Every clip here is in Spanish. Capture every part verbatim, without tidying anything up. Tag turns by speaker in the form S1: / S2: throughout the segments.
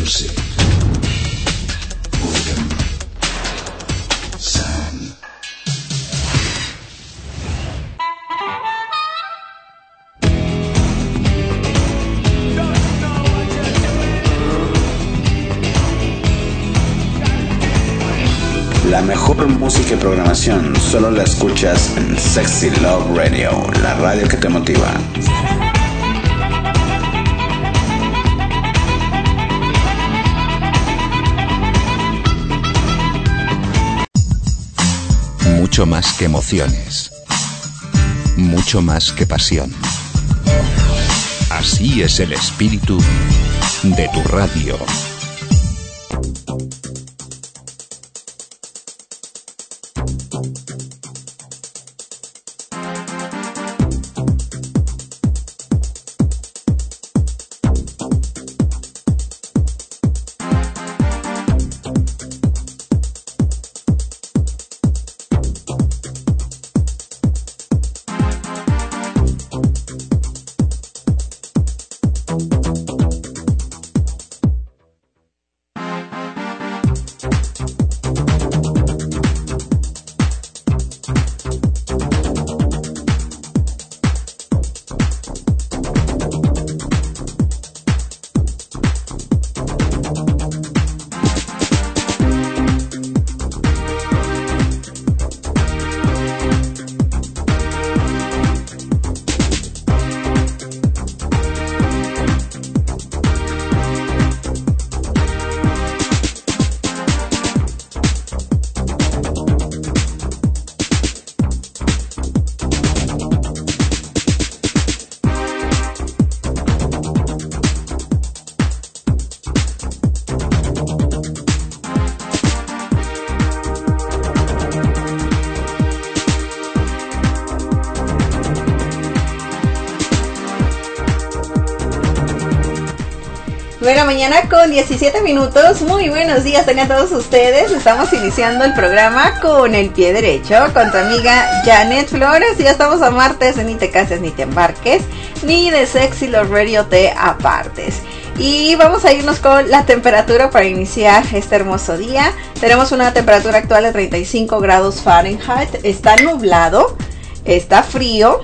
S1: music, rhythm, sound. La mejor música y programación solo la escuchas en Sexy Love Radio, la radio que te motiva.
S2: Mucho más que emociones, mucho más que pasión. Así es el espíritu de tu radio.
S3: Buena mañana con diecisiete minutos. Muy buenos días tengan todos ustedes. Estamos iniciando el programa con el pie derecho con tu amiga Janet Flores. Ya estamos a martes de Ni te cases ni te embarques, ni de Sexy Love Radio te apartes. Y vamos a irnos con la temperatura para iniciar este hermoso día. Tenemos una temperatura actual de treinta y cinco grados Fahrenheit. Está nublado, está frío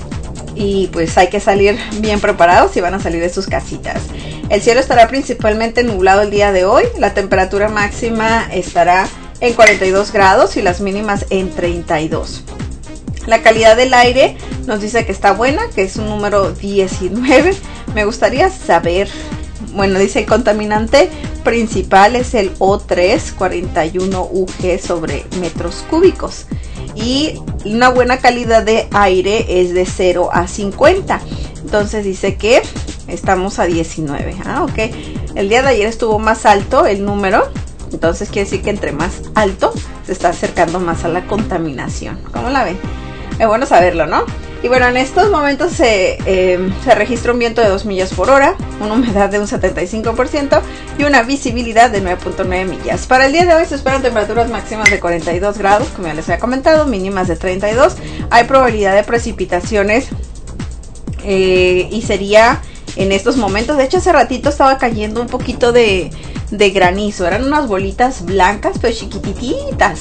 S3: y pues hay que salir bien preparados si van a salir de sus casitas. El cielo estará principalmente nublado el día de hoy. La temperatura máxima estará en cuarenta y dos grados y las mínimas en treinta y dos. La calidad del aire nos dice que está buena, que es un número diecinueve. Me gustaría saber, bueno, dice el contaminante principal es el O tres cuarenta y uno U G sobre metros cúbicos. Y una buena calidad de aire es de cero a cincuenta. Entonces dice que estamos a diecinueve. Ah, ok. El día de ayer estuvo más alto el número. Entonces quiere decir que entre más alto se está acercando más a la contaminación. ¿Cómo la ven? Es bueno saberlo, ¿no? Y bueno, en estos momentos se, eh, se registra un viento de dos millas por hora, una humedad de un setenta y cinco por ciento y una visibilidad de nueve punto nueve millas. Para el día de hoy se esperan temperaturas máximas de cuarenta y dos grados, como ya les había comentado, mínimas de treinta y dos. Hay probabilidad de precipitaciones eh, y sería en estos momentos. De hecho, hace ratito estaba cayendo un poquito de, de granizo. Eran unas bolitas blancas, pero chiquititas.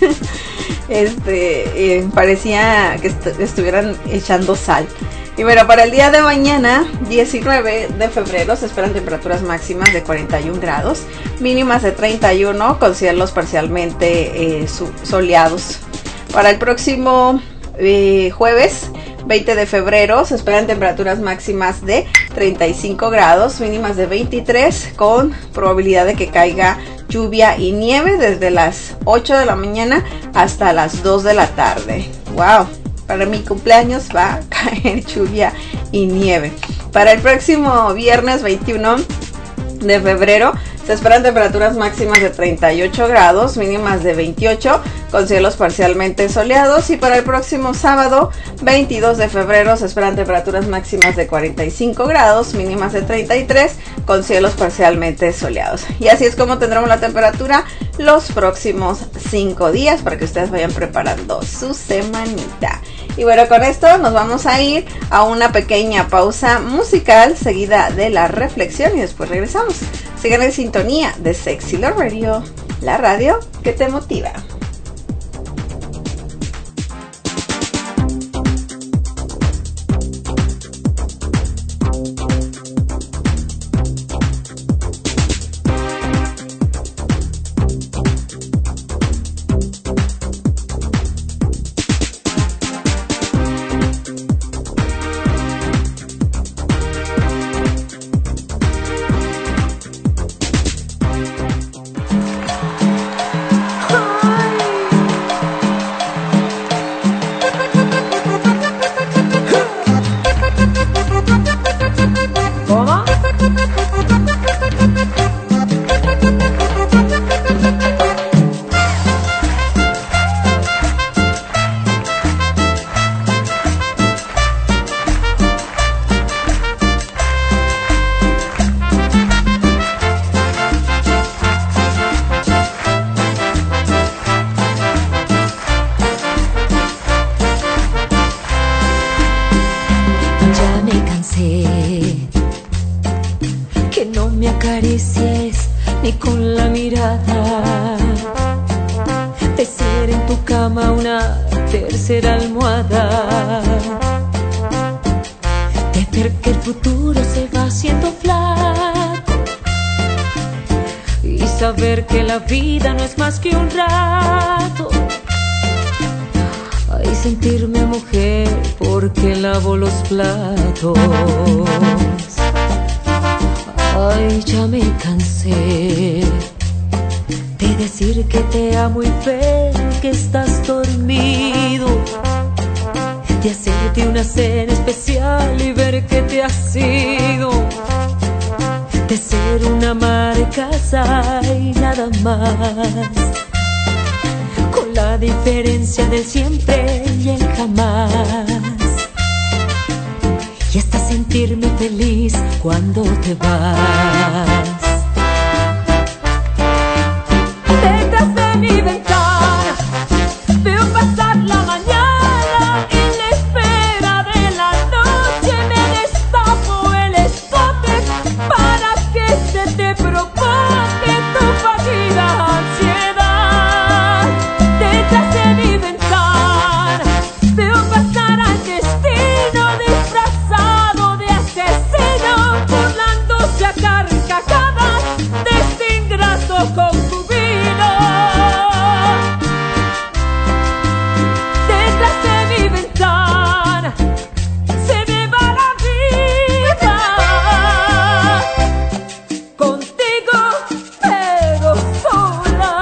S3: Este, eh, parecía que est- estuvieran echando sal. Y bueno, para el día de mañana, diecinueve de febrero, se esperan temperaturas máximas de cuarenta y un grados, mínimas de treinta y uno, con cielos parcialmente eh, su- soleados. Para el próximo eh, jueves, veinte de febrero, se esperan temperaturas máximas de treinta y cinco grados, mínimas de veintitrés, con probabilidad de que caiga lluvia y nieve desde las ocho de la mañana hasta las dos de la tarde. Wow, para mi cumpleaños va a caer lluvia y nieve. Para el próximo viernes veintiuno de febrero se esperan temperaturas máximas de treinta y ocho grados, mínimas de veintiocho, con cielos parcialmente soleados. Y para el próximo sábado veintidós de febrero se esperan temperaturas máximas de cuarenta y cinco grados, mínimas de treinta y tres, con cielos parcialmente soleados. Y así es como tendremos la temperatura los próximos cinco días para que ustedes vayan preparando su semanita. Y bueno, con esto nos vamos a ir a una pequeña pausa musical seguida de la reflexión y después regresamos. Sigan en sintonía de Sexy Love Radio, la radio que te motiva.
S4: Platos. Ay, ya me cansé de decir que te amo y ver que estás dormido, de hacerte una cena especial y ver que te has ido, de ser una ama de casa y nada más, con la diferencia del siempre y el jamás. Y hasta sentirme feliz cuando te vas. Detrás de mi ventana veo pasar la mañana y en la espera de la noche me destapo el escote para que se te provoque tu fallida ansiedad. Detrás de mi ventana veo pasar al destino disfrazado de asesino, burlándose a carcajadas de este ingrato concubino. Detrás de mi ventana se me va la vida, contigo pero sola.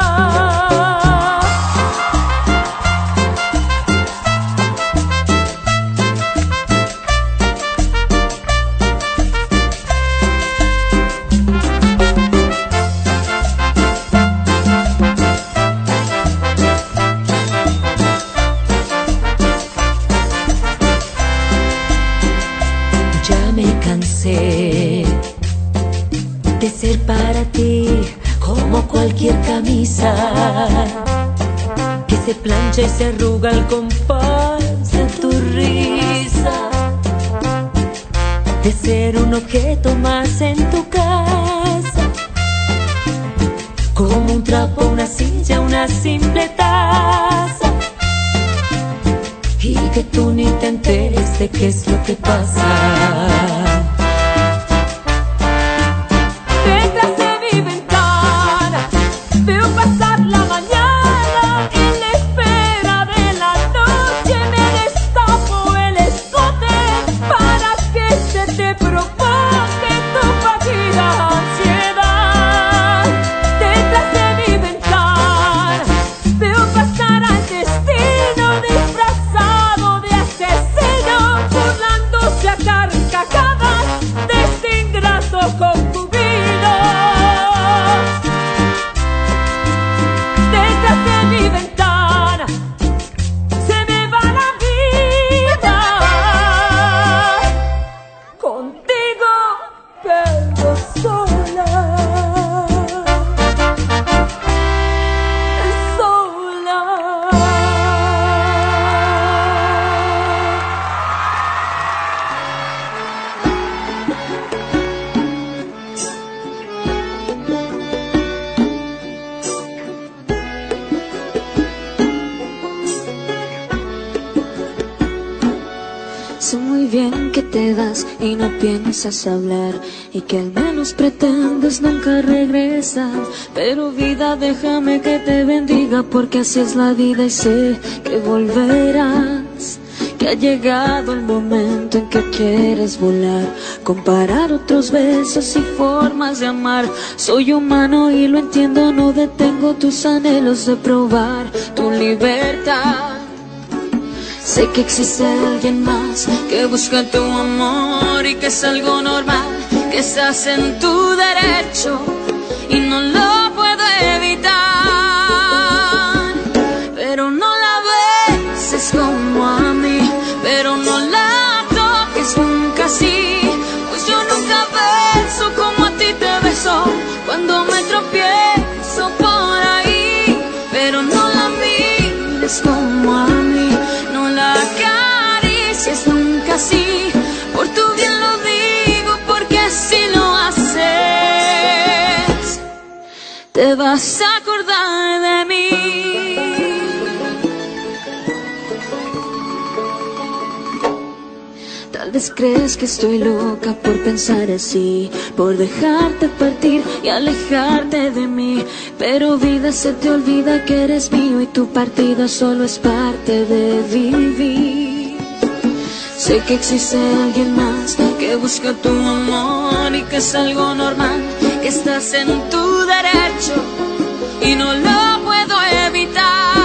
S4: Ya me cansé de ser para ti como cualquier camisa que se plancha y se arruga al compás de tu risa, de ser un objeto más en tu casa, como un trapo, una silla, una simple taza, y que tú ni te enteres de qué es lo que pasa. Detrás de mi ventana veo pasar la mañana y en la espera de la noche me destapo el escote para que se te provoque tu fallida ansiedad. Detrás de mi ventana veo pasar al destino disfrazado de asesino, burlándose a carcajadas te das y no piensas hablar, y que al menos pretendes nunca regresar. Pero vida, déjame que te bendiga, porque así es la vida y sé que volverás, que ha llegado el momento en que quieres volar, comparar otros besos y formas de amar. Soy humano y lo entiendo, no detengo tus anhelos de probar tu libertad. Sé que existe alguien más que busca tu amor y que es algo normal, que estás en tu derecho y no lo puedo evitar. Pero no la beses como a mí, pero no la toques nunca así, pues yo nunca beso como a ti te beso cuando me tropiezo por ahí. Pero no la mires como a mí, no la acaricies nunca así, por tu bien lo digo, porque si lo haces te vas a acordar de mí. Tal vez crees que estoy loca por pensar así, por dejarte partir y alejarte de mí, pero vida, se te olvida que eres mío y tu partida solo es parte de vivir. Sé que existe alguien más que busca tu amor y que es algo normal, que estás en tu derecho y no lo puedo evitar.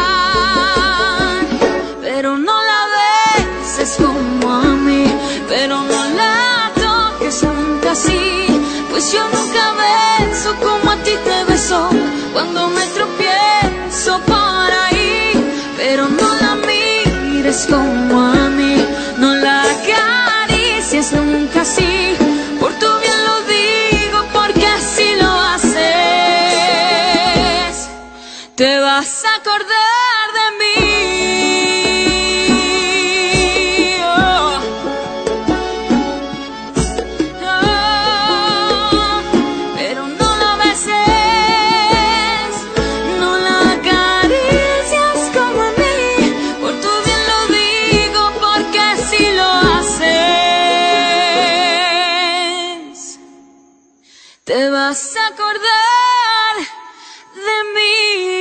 S4: Pero no la beses como a mí, pero no la toques nunca así, pues yo nunca beso como a ti te beso cuando me tropiezo por ahí. Pero no la mires como a mí, no la acaricies nunca así, por tu bien lo digo, porque así lo haces te vas a acordar de mí. Te vas a acordar de mí.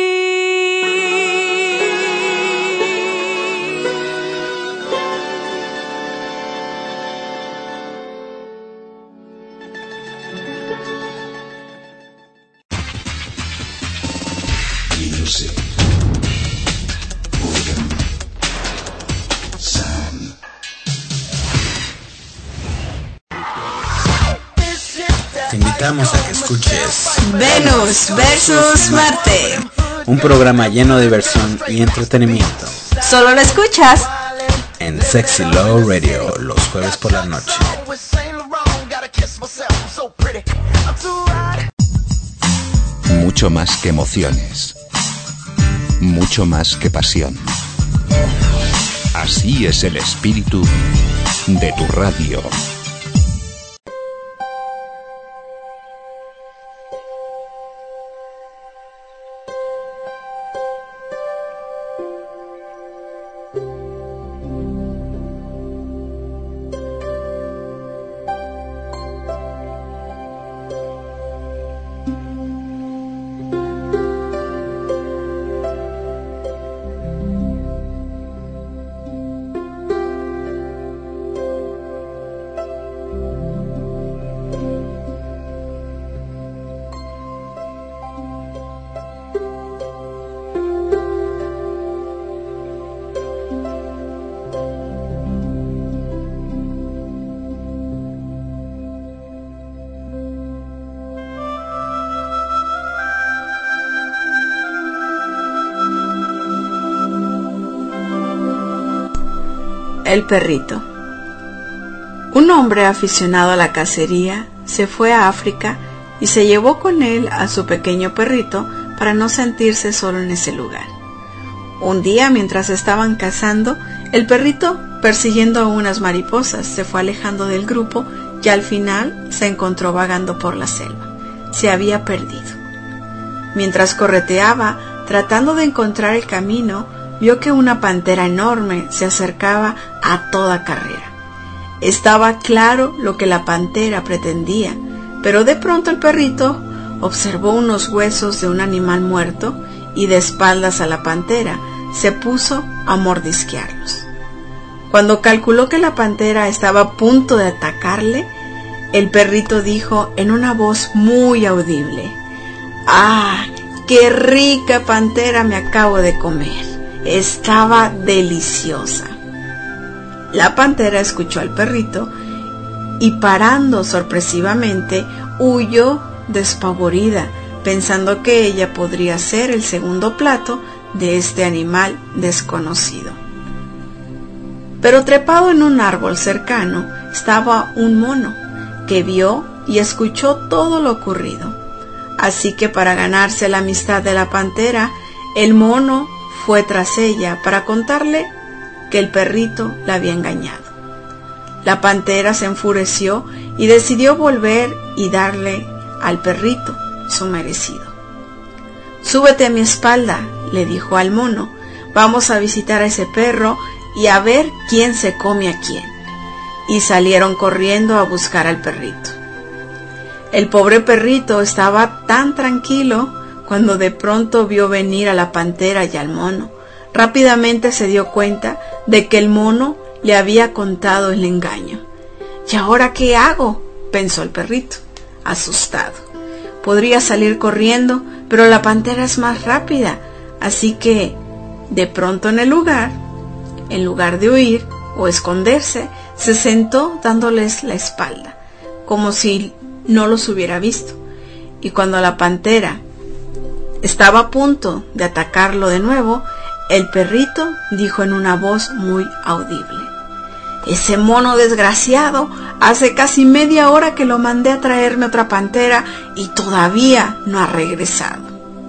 S2: Music. Organ. Sound.
S1: Te invitamos a que escuches
S3: Venus versus Marte.
S1: un programa lleno de diversión y entretenimiento
S3: Solo lo escuchas
S1: en Sexy Love Radio los jueves por la noche.
S2: Mucho más que emociones. Mucho más que pasión. Así es el espíritu de tu radio.
S3: El perrito. Un hombre aficionado a la cacería se fue a África y se llevó con él a su pequeño perrito para no sentirse solo en ese lugar. Un día, mientras estaban cazando, el perrito, persiguiendo a unas mariposas, se fue alejando del grupo y al final se encontró vagando por la selva. Se había perdido. Mientras correteaba, tratando de encontrar el camino, vio que una pantera enorme se acercaba a toda carrera. Estaba claro lo que la pantera pretendía, pero de pronto el perrito observó unos huesos de un animal muerto y de espaldas a la pantera se puso a mordisquearlos. Cuando calculó que la pantera estaba a punto de atacarle, el perrito dijo en una voz muy audible: ¡Ah, qué rica pantera me acabo de comer! Estaba deliciosa. La pantera escuchó al perrito y, parando sorpresivamente, huyó despavorida, pensando que ella podría ser el segundo plato de este animal desconocido. Pero trepado en un árbol cercano estaba un mono, que vio y escuchó todo lo ocurrido. Así que, para ganarse la amistad de la pantera, el mono fue tras ella para contarle que el perrito la había engañado. La pantera se enfureció y decidió volver y darle al perrito su merecido. «Súbete a mi espalda», le dijo al mono. «Vamos a visitar a ese perro y a ver quién se come a quién». Y salieron corriendo a buscar al perrito. El pobre perrito estaba tan tranquilo cuando de pronto vio venir a la pantera y al mono. Rápidamente se dio cuenta de que el mono le había contado el engaño. «¿Y ahora qué hago?», pensó el perrito, asustado. Podría salir corriendo, pero la pantera es más rápida, así que, de pronto en el lugar, en lugar de huir o esconderse, se sentó dándoles la espalda, como si no los hubiera visto. Y cuando la pantera estaba a punto de atacarlo de nuevo, el perrito dijo en una voz muy audible: «Ese mono desgraciado, hace casi media hora que lo mandé a traerme otra pantera y todavía no ha regresado».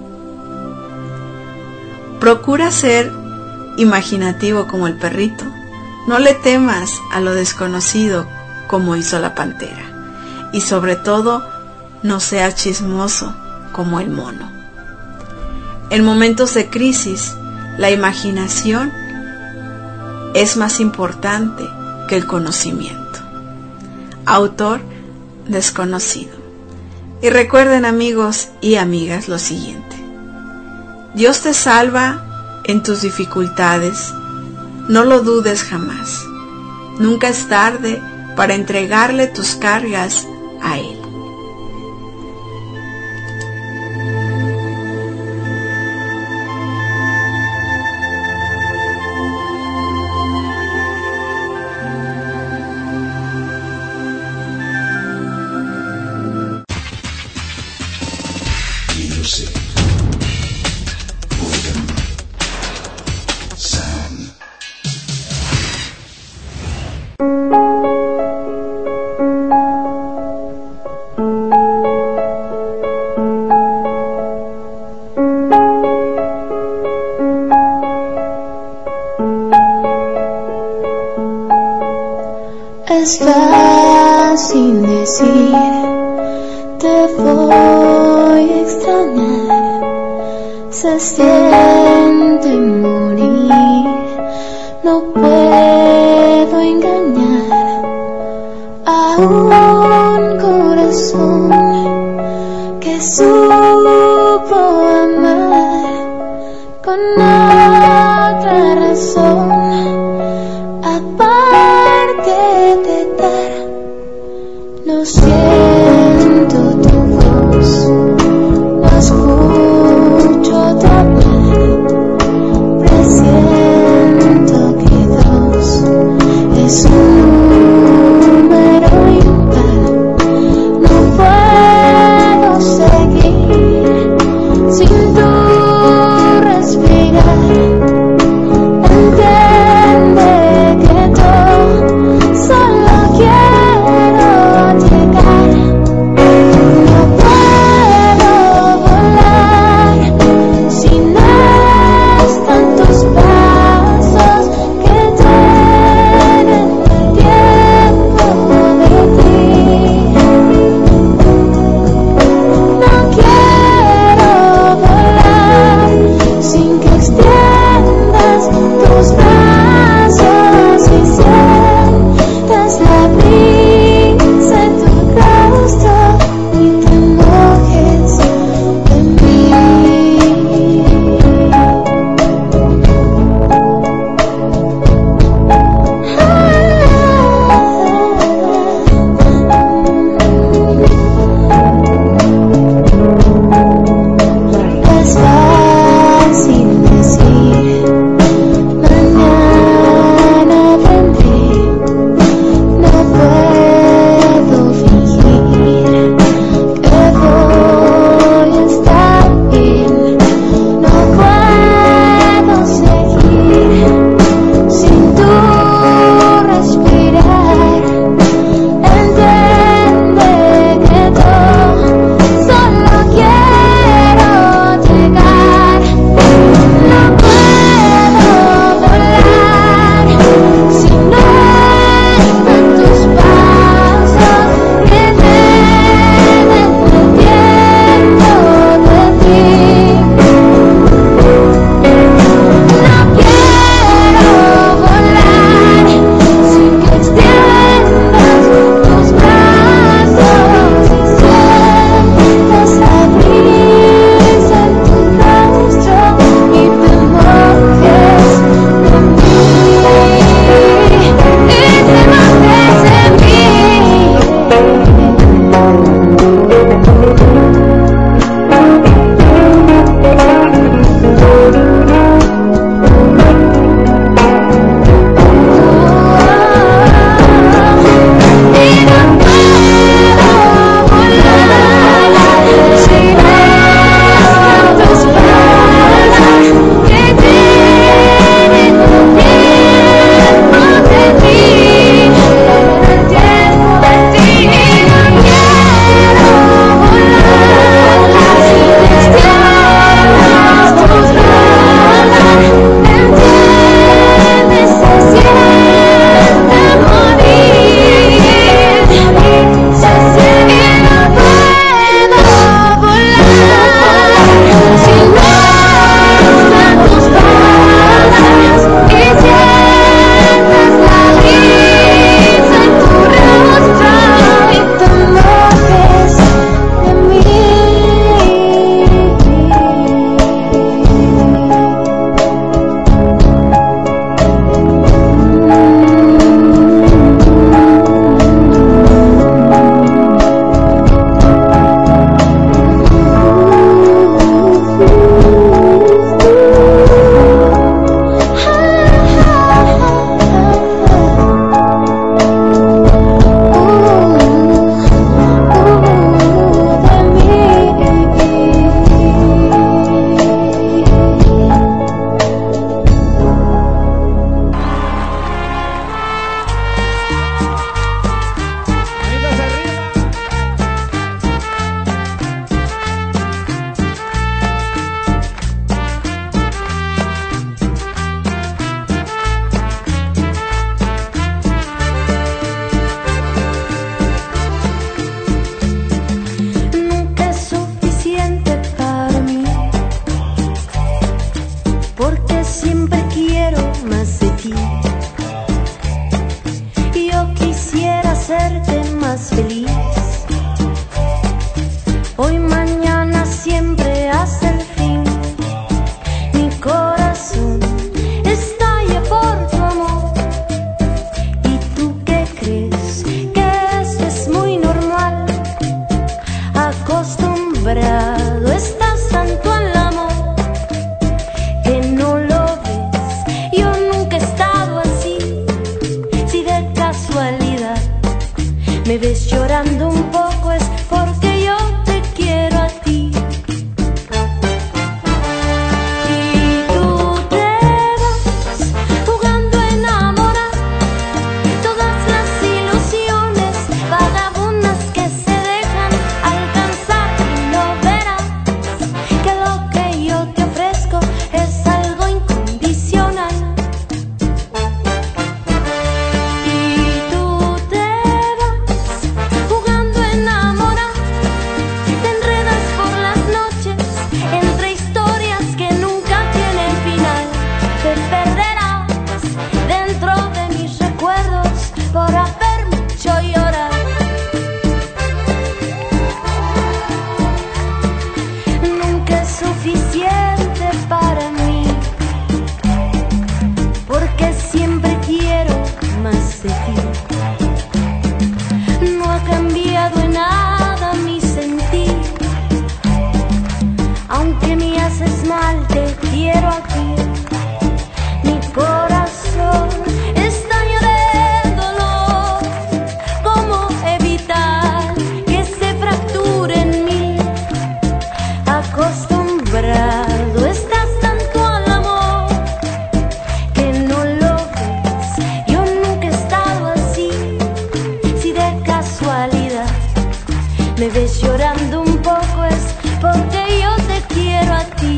S3: Procura ser imaginativo como el perrito. No le temas a lo desconocido como hizo la pantera. Y sobre todo, no seas chismoso como el mono. En momentos de crisis, la imaginación es más importante que el conocimiento. Autor desconocido. Y recuerden, amigos y amigas, lo siguiente: Dios te salva en tus dificultades. No lo dudes jamás. Nunca es tarde para entregarle tus cargas a Él.
S5: Es fácil decir, te voy a extrañar. Se siente morir, no puedo engañar a un corazón que supo amar con otra razón. No siento tu voz, no escucho tu hablar, presiento que dos es un número impar. No puedo seguir sin tu respirar. Entiende que todo solo quiero llegar. No puedo volar.
S4: llorando un poco es porque yo te quiero a ti.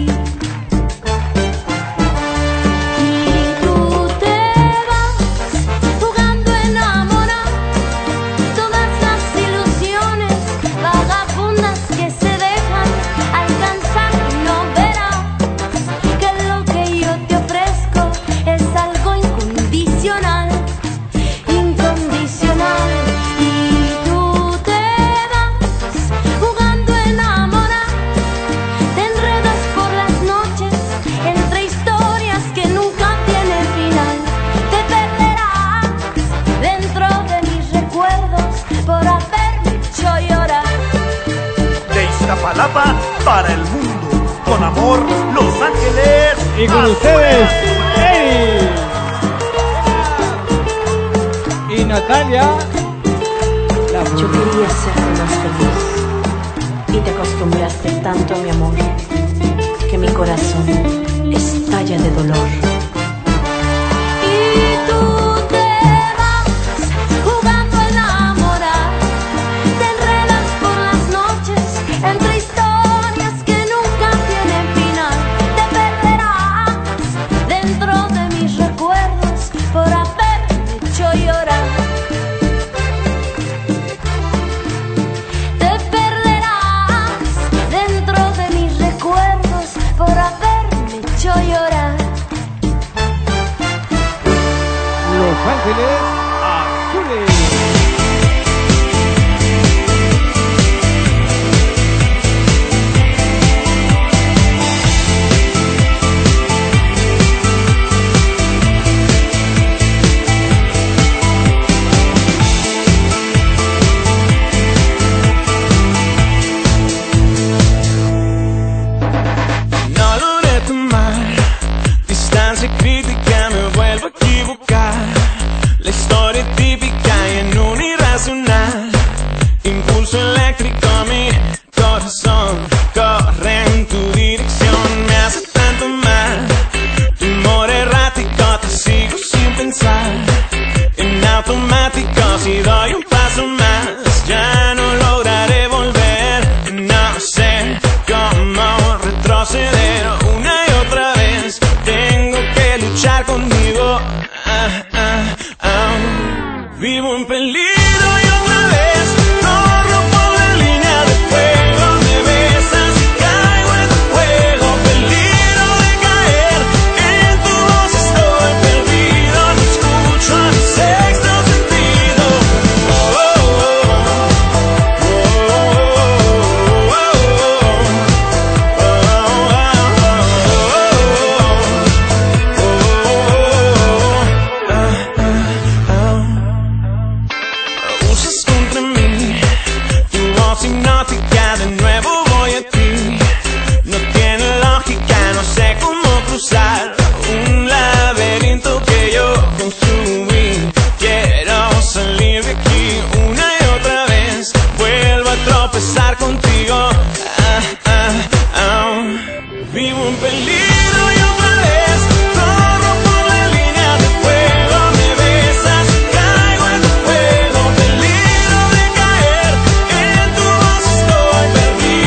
S4: Y tú te vas jugando a enamorar, todas las ilusiones vagabundas que se dejan alcanzar. No verás que lo que yo te ofrezco es algo incondicional, incondicional. Y tú te vas jugando a enamorar, te enredas por las noches entre historias que nunca tienen final. Te perderás dentro de mis recuerdos por haberme hecho llorar.
S6: De Iztapalapa para el mundo, con amor, Los Ángeles.
S7: Y con ustedes, Eri y Natalia. La
S8: Yo quería serte más feliz y te acostumbraste tanto a mi amor que mi corazón estalla de dolor.
S4: Y tú te vas jugando a enamorar, te enredas por las noches entre historias que nunca tienen final. Te perderás dentro de mis recuerdos por haberme hecho llorar. Te perderás dentro de mis recuerdos por haberme hecho llorar.
S7: Los Ángeles Azules.
S9: No logré tomar distancia crítica, me vuelvo a equivocar. La historia típica y en un irracional impulso eléctrico, mi corazón corre en tu dirección. Me hace tanto mal tu humor errático, te sigo sin pensar. En automático, si doy un paso más, ya no lograré volver. No sé cómo retroceder una y otra vez. Tengo que luchar conmigo. Ah, ah, ah. Vivo en peligro y otra vez corro por la línea de fuego. Me besas y caigo en tu juego. Peligro de caer en tu voz, estoy perdido. No escucho a mi sexto sentido. Oh, oh, oh. Oh, oh, oh, oh. Usas contra mí tu voz hipnótica, de nuevo voy a ti. No tiene lógica, no sé cómo cruzar un laberinto que yo construí. Quiero salir de aquí una y otra vez, vuelvo a tropezar contigo. Ah, ah, ah. Vivo en peligro y otra vez corro por la línea de fuego. Me besas y caigo en tu juego. Peligro de caer en tu voz, estoy perdido.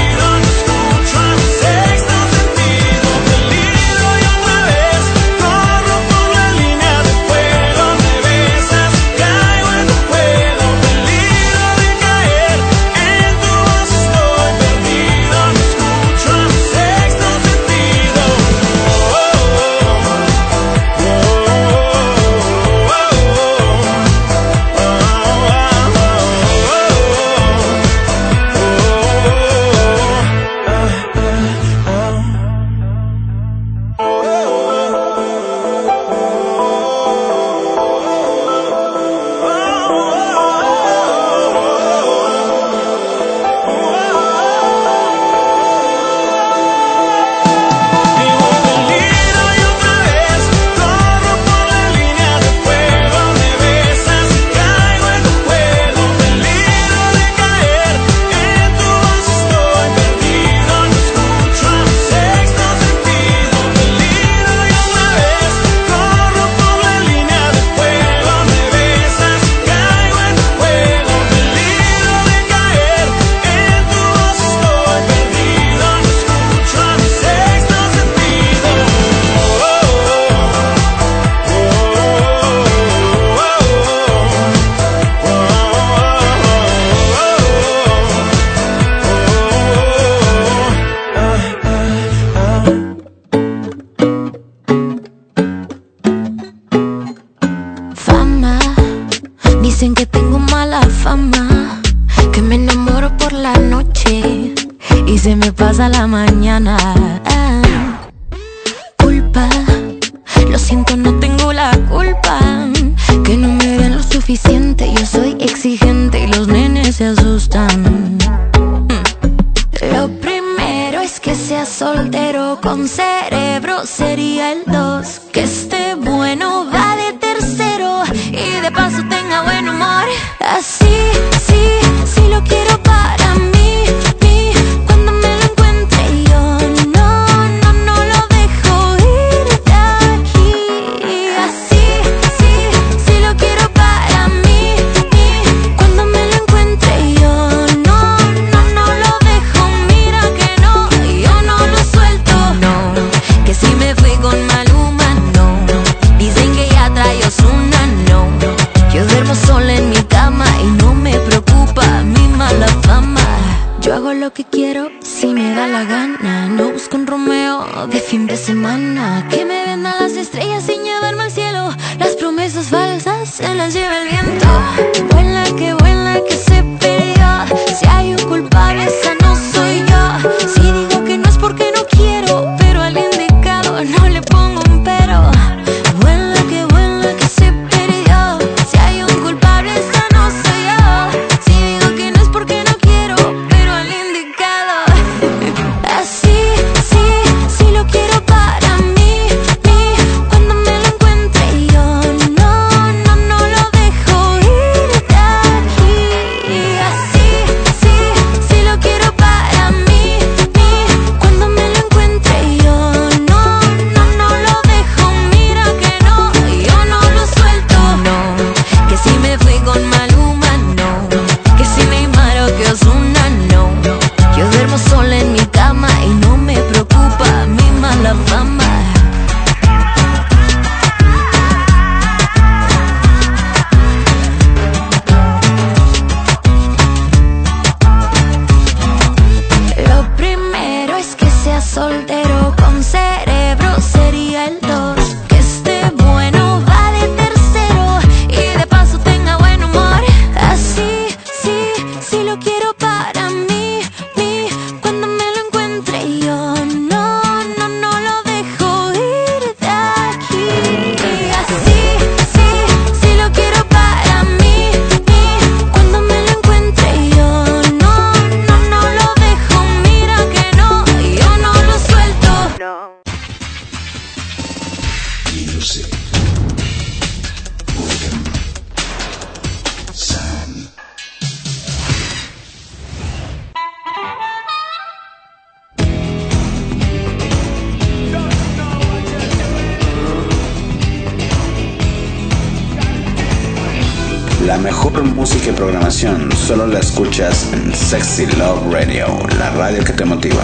S4: se me pasa la mañana. Ah, culpa, lo siento, no tengo la culpa. Que no me den lo suficiente, yo soy exigente y los nenes se asustan. Lo primero es que sea soltero con cerebro, sería el dos. Que esté bueno, va de tercero y de paso tenga buen humor. Así, sí, sí lo quiero para mí, mí. Cuando me lo encuentre yo, no, no, no lo dejo ir de aquí. Así, sí, sí lo quiero para mí, mí. Cuando me lo encuentre yo, no, no, no lo dejo. Mira que no, yo no lo suelto. No, que si me fui con Maluma, no. Dicen que ya trae Ozuna, no. Yo duermo sola en mi cama y no me preocupa mi mala fama. Yo hago lo que quiero si me da la gana. No busco un Romeo de fin de semana. Que me vendan las estrellas sin llevarme al cielo. Las promesas falsas se las lleva el viento. Vuela que vuela que se perdió. Si hay un culpable esa no soy yo. Si digo que no es porque no quiero, pero al indicado no le pongo un pero. Vuela que vuela que se perdió. Si hay un culpable esa no soy yo. Si digo que no es porque no quiero, pero al indicado. Así, sí, sí lo quiero para mí, mí. Cuando me lo encuentre yo, no, no, no lo dejo ir de aquí. Así, sí, sí lo quiero para mí, mí. Cuando me lo encuentre yo, no, no, no lo dejo. Mira que no, yo no lo suelto. No, que si me fui con Maluma, no. Que si Neymar o que Ozuna, no. Yo duermo sola en mi cama y no me preocupa mi mala fama. Lo primero es que sea soltero con cerebro, sería el dos. Que esté bueno, va de tercero y de paso tenga buen humor. Así, sí, sí lo quiero para mí, mí. Cuando me lo encuentre yo, no, no, no lo dejo ir de aquí. Así, sí, sí lo quiero para mí, mí. Cuando me lo encuentre yo, no, no, no lo dejo. Mira que no, yo no lo suelto. No.
S2: Music. Rhythm. Sound.
S1: La mejor música y programación solo la escuchas en Sexy Love Radio, la radio que te motiva.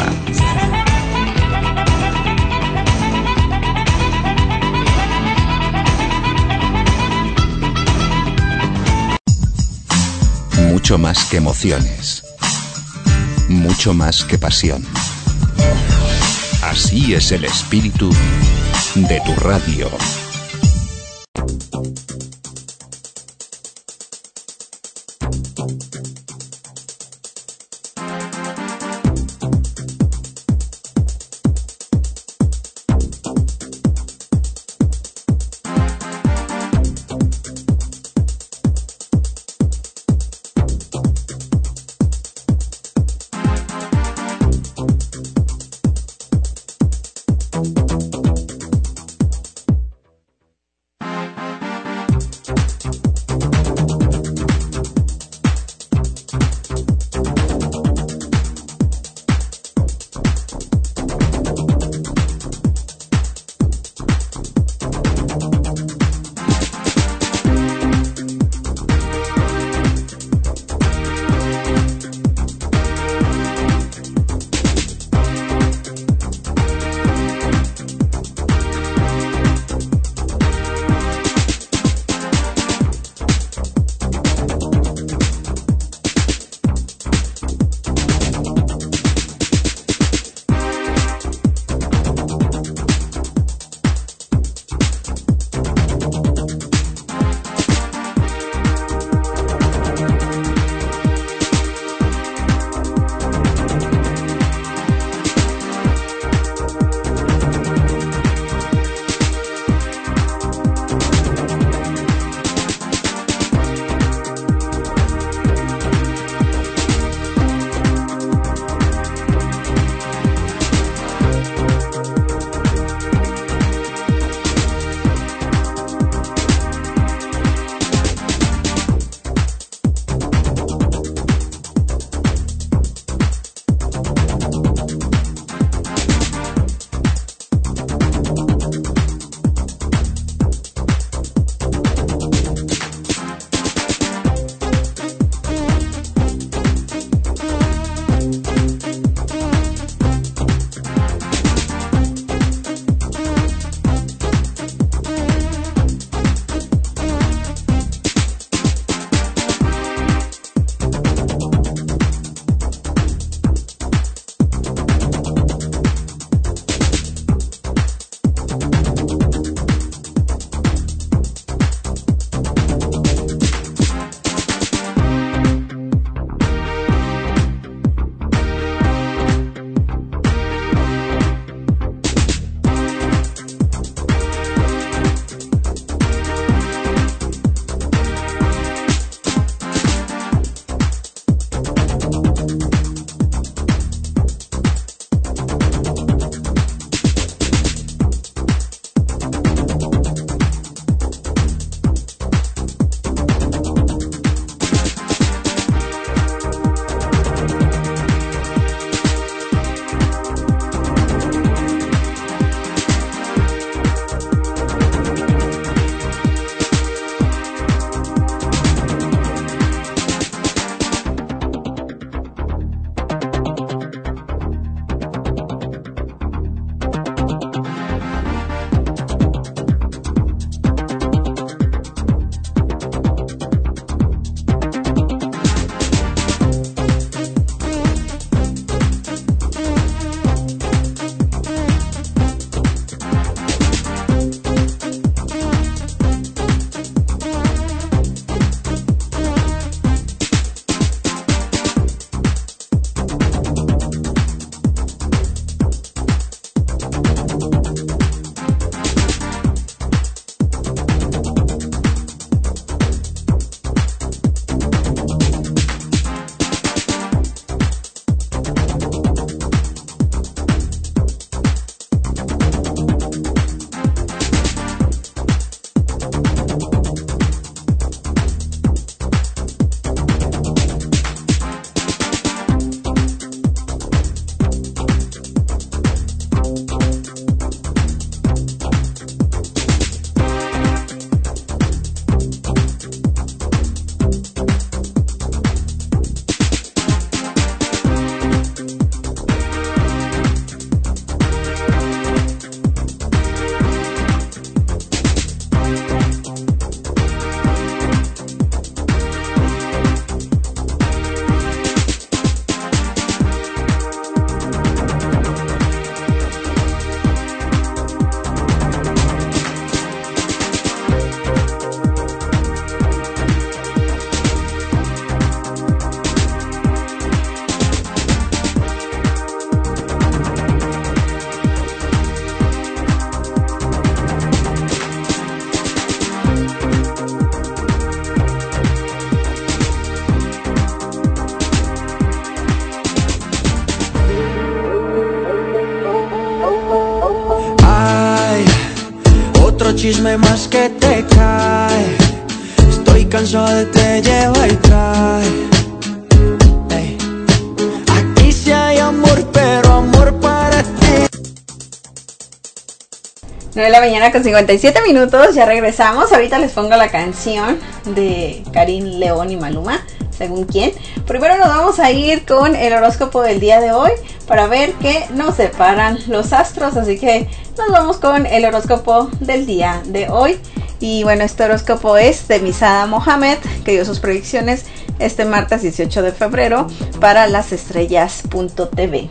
S2: Mucho más que emociones. Mucho más que pasión. Así es el espíritu de tu radio.
S10: chisme más que te cae. Estoy cansado de te lleva y trae. Ey. Aquí sí hay amor, pero amor para ti.
S3: nueve de la mañana con cincuenta y siete minutos, ya regresamos. Ahorita les pongo la canción de Karim León y Maluma, según quién. Primero nos vamos a ir con el horóscopo del día de hoy para ver qué nos separan los astros. Así que nos vamos con el horóscopo del día de hoy. Y bueno, este horóscopo es de Misada Mohamed, que dio sus predicciones este martes dieciocho de febrero para las estrellas punto t v.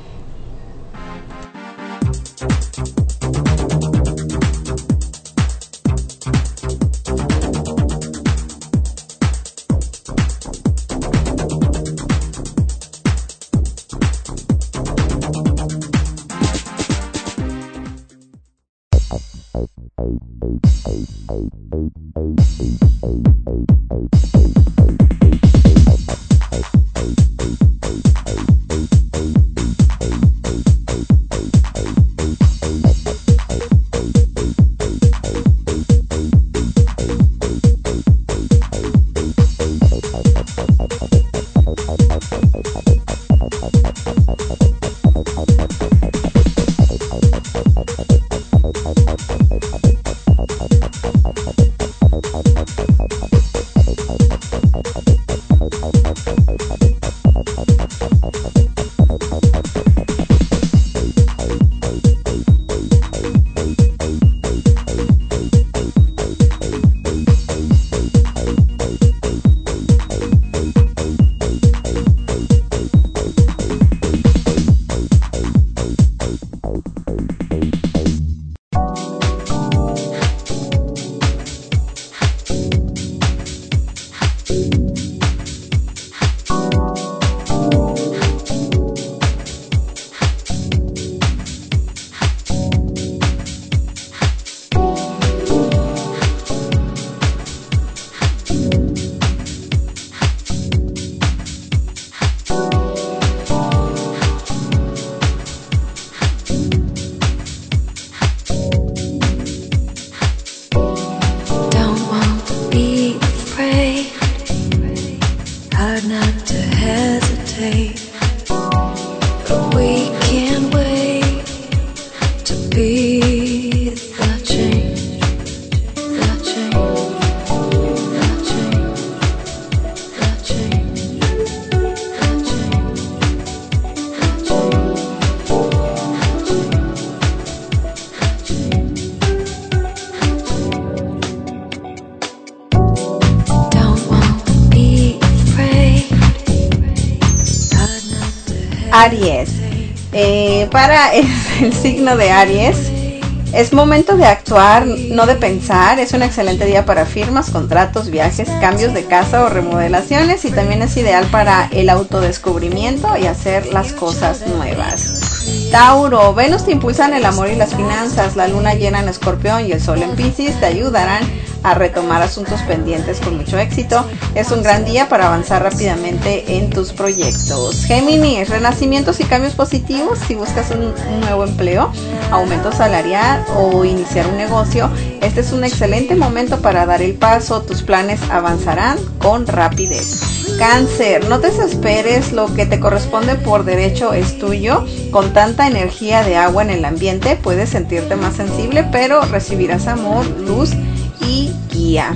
S3: Aries, eh, para el, el signo de Aries, es momento de actuar, no de pensar. Es un excelente día para firmas, contratos, viajes, cambios de casa o remodelaciones, y también es ideal para el autodescubrimiento y hacer las cosas nuevas. Tauro, Venus te impulsa en el amor y las finanzas. La luna llena en Escorpión y el sol en Piscis te ayudarán a retomar asuntos pendientes con mucho éxito. Es un gran día para avanzar rápidamente en tus proyectos. Géminis, renacimientos y cambios positivos si buscas un, un nuevo empleo, aumento salarial o iniciar un negocio. Este es un excelente momento para dar el paso. Tus planes avanzarán con rapidez. Cáncer, no te desesperes, lo que te corresponde por derecho es tuyo. Con tanta energía de agua en el ambiente puedes sentirte más sensible, pero recibirás amor, luz y guía.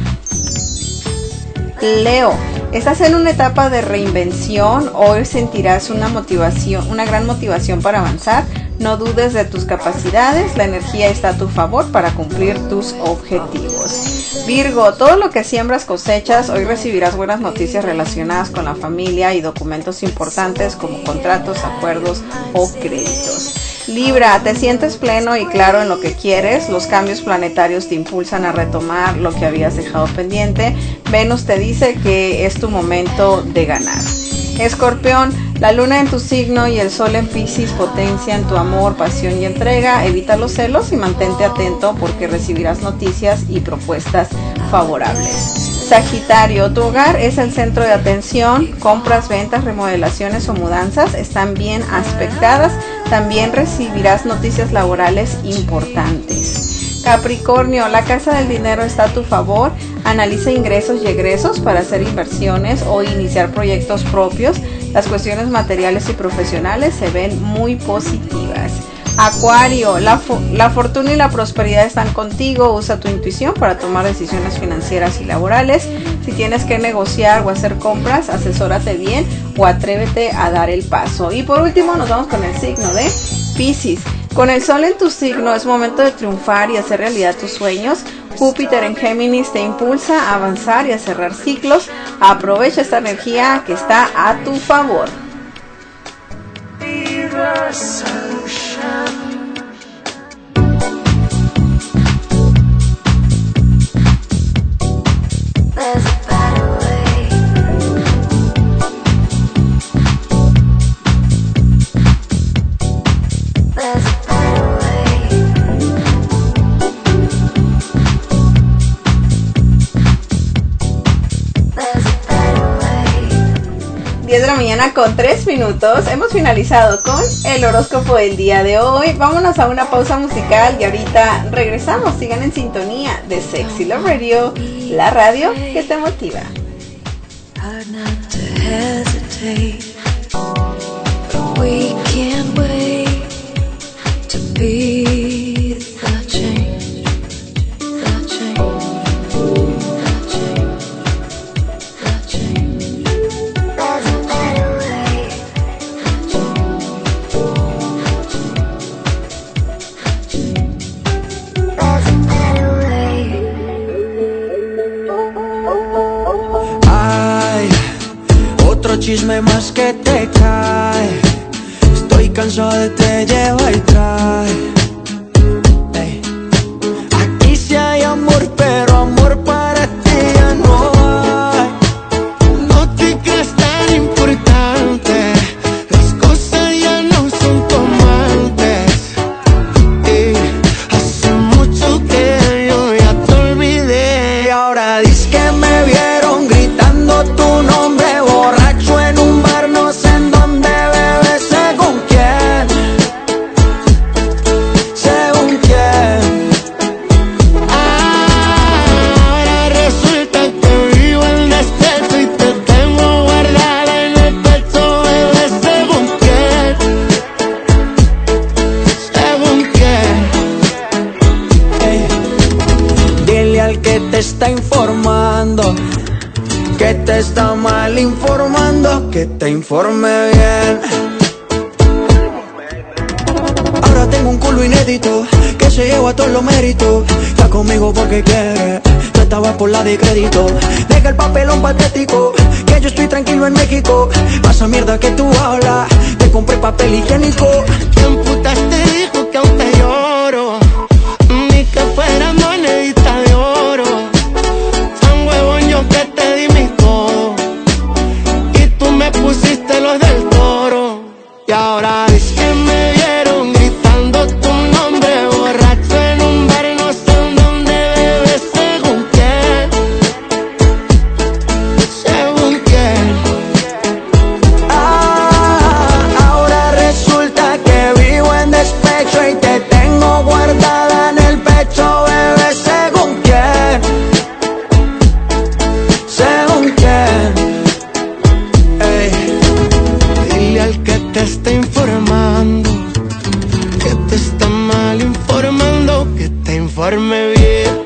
S3: Leo, estás en una etapa de reinvención. Hoy sentirás una motivación, una gran motivación para avanzar. No dudes de tus capacidades, la energía está a tu favor para cumplir tus objetivos. Virgo, todo lo que siembras cosechas. Hoy recibirás buenas noticias relacionadas con la familia y documentos importantes como contratos, acuerdos o créditos. Libra, te sientes pleno y claro en lo que quieres. Los cambios planetarios te impulsan a retomar lo que habías dejado pendiente. Venus te dice que es tu momento de ganar. Escorpión, la luna en tu signo y el sol en Piscis potencian tu amor, pasión y entrega. Evita los celos y mantente atento porque recibirás noticias y propuestas favorables. Sagitario, tu hogar es el centro de atención. Compras, ventas, remodelaciones o mudanzas están bien aspectadas. También recibirás noticias laborales importantes. Capricornio, la casa del dinero está a tu favor. Analiza ingresos y egresos para hacer inversiones o iniciar proyectos propios. Las cuestiones materiales y profesionales se ven muy positivas. Acuario, la, fo- la fortuna y la prosperidad están contigo. Usa tu intuición para tomar decisiones financieras y laborales. Si tienes que negociar o hacer compras, asesórate bien o atrévete a dar el paso. Y por último nos vamos con el signo de Piscis. Con el sol en tu signo es momento de triunfar y hacer realidad tus sueños. Júpiter en Géminis te impulsa a avanzar y a cerrar ciclos. Aprovecha esta energía que está a tu favor. diez de la mañana con tres minutos. Hemos finalizado con el horóscopo del día de hoy. Vámonos a una pausa musical y ahorita regresamos. Sigan en sintonía de Sexy Love Radio, la radio que te motiva.
S10: Chisme más que te cae. Estoy cansado de te lleva y trae. Ey. Aquí sí hay amor, pero amor para ti ya no hay. No te creas tan importante. Las cosas ya no son como antes. Y hace mucho que yo ya te olvidé. Y ahora dices que me vieron gritando tu nombre. Está informando, que te está mal informando, que te informe bien. Ahora tengo un culo inédito, que se lleva todos los méritos. Está conmigo porque quiere, tú estabas por la de crédito. Deja el papelón patético, que yo estoy tranquilo en México. Pasa mierda que tú hablas, te compré papel higiénico. ¿Quién putas te dijo que aún te lloro? Ni que fuera monedita de oro. Que te di mi todo y tú me pusiste los del toro. Y ahora dices que me vieron gritando tu nombre borracho en un bar, no sé en dónde bebes, según quién, según quién. Ah, ahora resulta que vivo en despecho y te tengo guardada en el pecho, bebé, según quién. Te está informando, que te está mal informando, que te informe bien.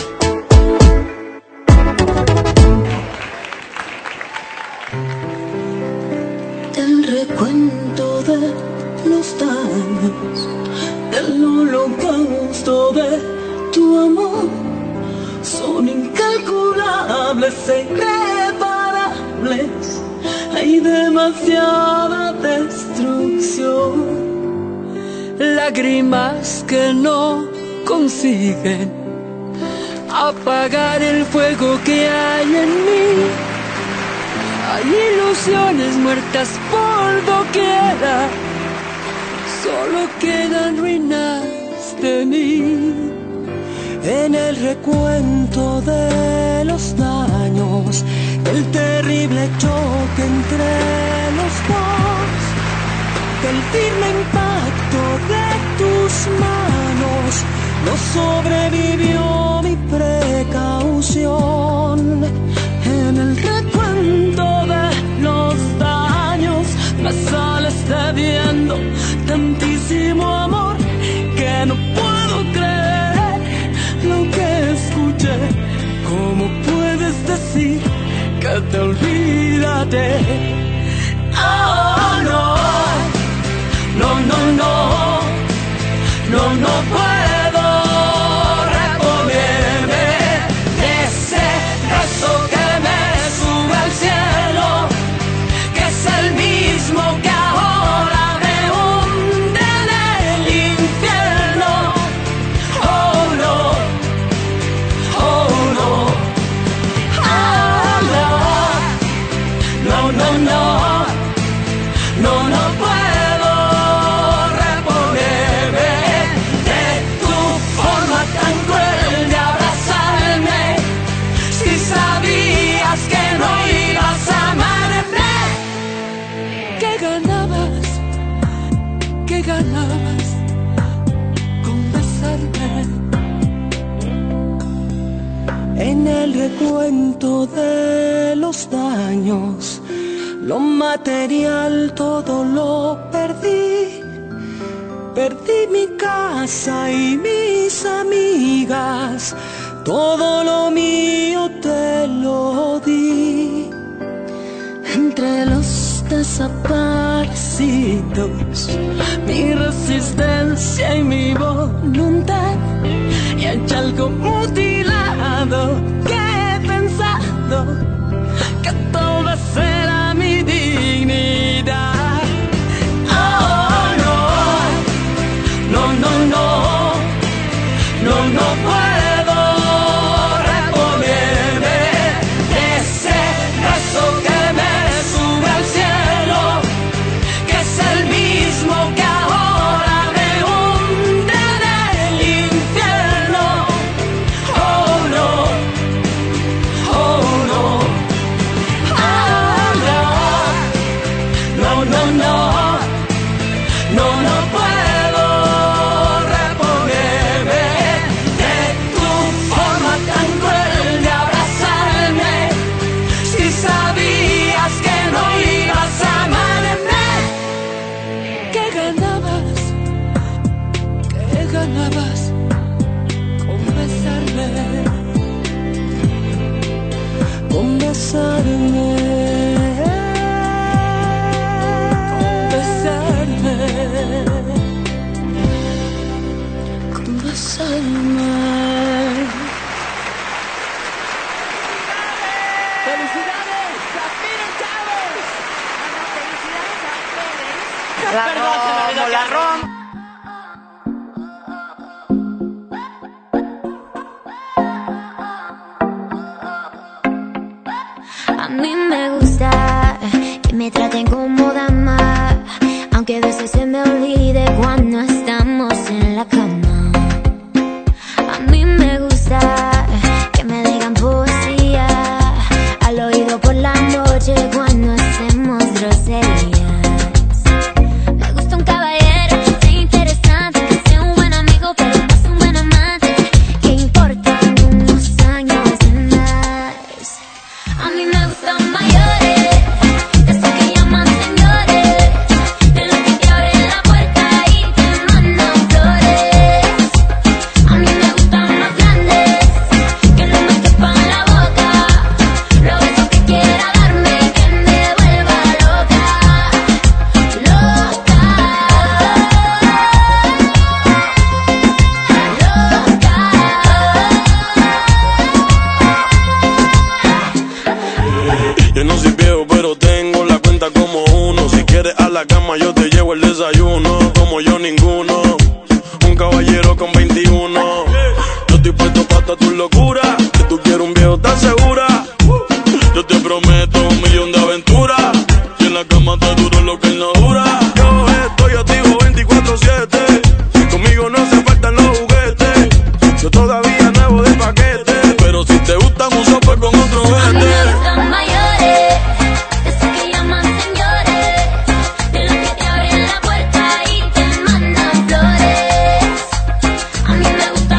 S10: El recuento de los daños, el holocausto de tu amor, son incalculables e irreparables. Hay demasiada destrucción, lágrimas que no consiguen apagar el fuego que hay en mí. Hay ilusiones muertas por doquiera, solo quedan ruinas de mí. En el recuento de los daños, el terrible choque entre los dos, el firme impacto de tus manos no sobrevivió mi precaución. En el recuento de los daños me sales debiendo tantísimo amor que no puedo creer lo que escuché. ¿Cómo puedes decir que te olvidaste? Oh, no, no, no, no, no, no puedo reponerme de ese beso que me sube al cielo, que es el mismo que ahora me hunde en el infierno. Oh, no, oh, no, oh, no, no, no, no, no, no puedo reponerme de tu forma tan cruel de abrazarme, si sabías que no ibas a amarme. ¿Qué ganabas? ¿Qué ganabas con besarme? En el recuento de los daños, lo material todo lo perdí. Perdí mi casa y mis amigas, todo lo mío te lo di. Entre los desaparecidos, mi resistencia y mi voluntad, y hay algo mutilado que he pensado que tal vez será mi dignidad. Oh, no, no, no, no, no, no puedo reponerme de ese beso que me sube al cielo, que es el mismo que ahora me hunde en el infierno. Oh, no, oh, no, oh, no, no, no, no, no, no puedo reponerme de tu forma tan cruel de abrazarme, si sabías que no ibas a amarme. ¿Qué ganabas? ¿Qué ganabas con besarme? Con besarme, con besarme, con besarme. ¡Felicidades! ¡Jasmine Chávez!
S3: La
S10: Perdón, se me olvidó
S3: Rom,
S10: que
S3: la
S10: era
S3: Rom.
S5: A mí me gusta que me traten como dama, aunque a veces se me olvide cuando estamos en la cama. A mí me gusta que me digan poesía al oído por la noche cuando hacemos groserías. Me gusta un caballero que sea interesante, que sea un buen amigo pero no sea un buen amante, que importan unos años de más. A mí me gustan mayores, de esos que llaman señores, de los que te abren la puerta y te mandan flores. A mí me gustan más grandes, que no me quepan la boca, los besos que quiera darme, que me vuelva loca, loca,
S9: Yo no soy viejo, pero tengo la cuenta como uno. Si quieres a la cama, yo te llevo el desayuno. Como yo, ninguno. Un caballero con veintiuno. Yo estoy puesto para toda tu locura. Si tú quieres un viejo, ¿estás segura? Yo te prometo un millón de aventuras. Y en la cama te duro lo que él no dura. Yo estoy activo veinticuatro siete. Conmigo no se faltan los juguetes. Yo todavía nuevo de paquete. Pero si te gustan un sopa con otro
S5: a mí
S9: vete.
S5: me gustan mayores, de esos que llaman señores, de los que te abren la puerta y te mandan flores. A mí me gustan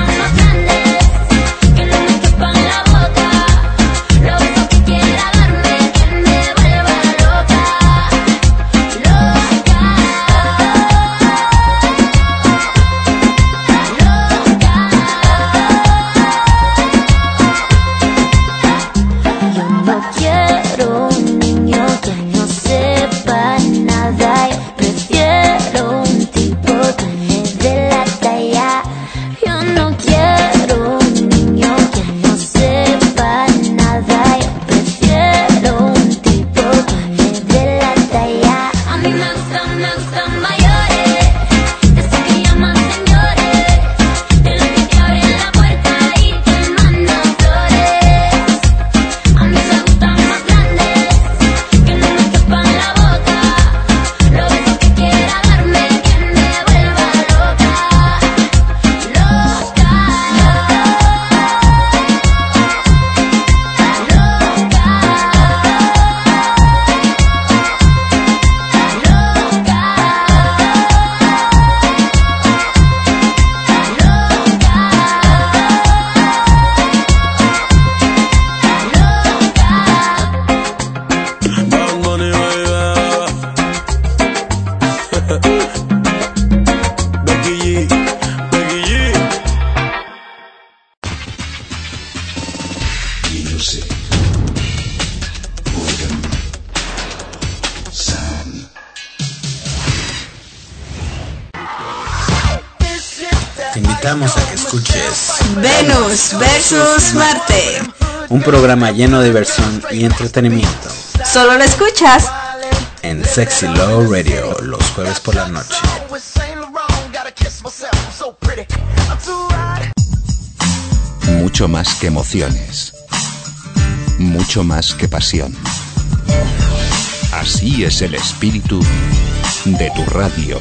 S1: invitamos a que escuches
S3: Venus versus Marte,
S1: un programa lleno de diversión y entretenimiento.
S3: Solo lo escuchas
S1: en Sexy Love Radio los jueves por la noche.
S2: Mucho más que emociones, mucho más que pasión. Así es el espíritu de tu radio.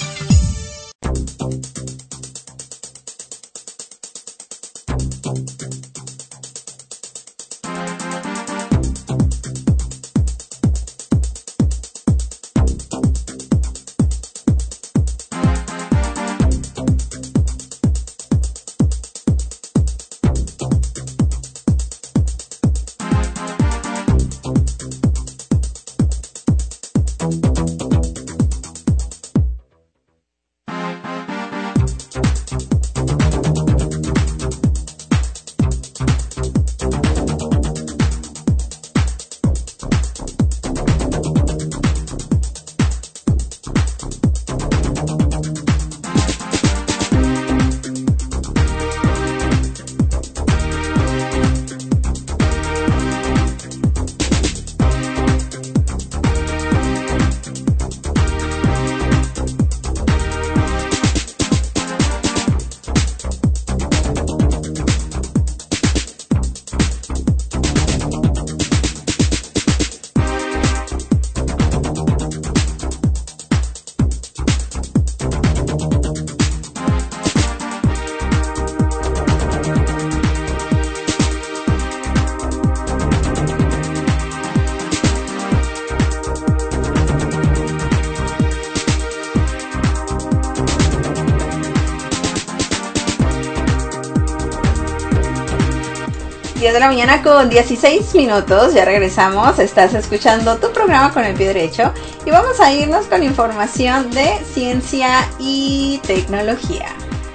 S3: diez de la mañana con dieciséis minutos, ya regresamos, estás escuchando tu programa Con el Pie Derecho y vamos a irnos con información de ciencia y tecnología.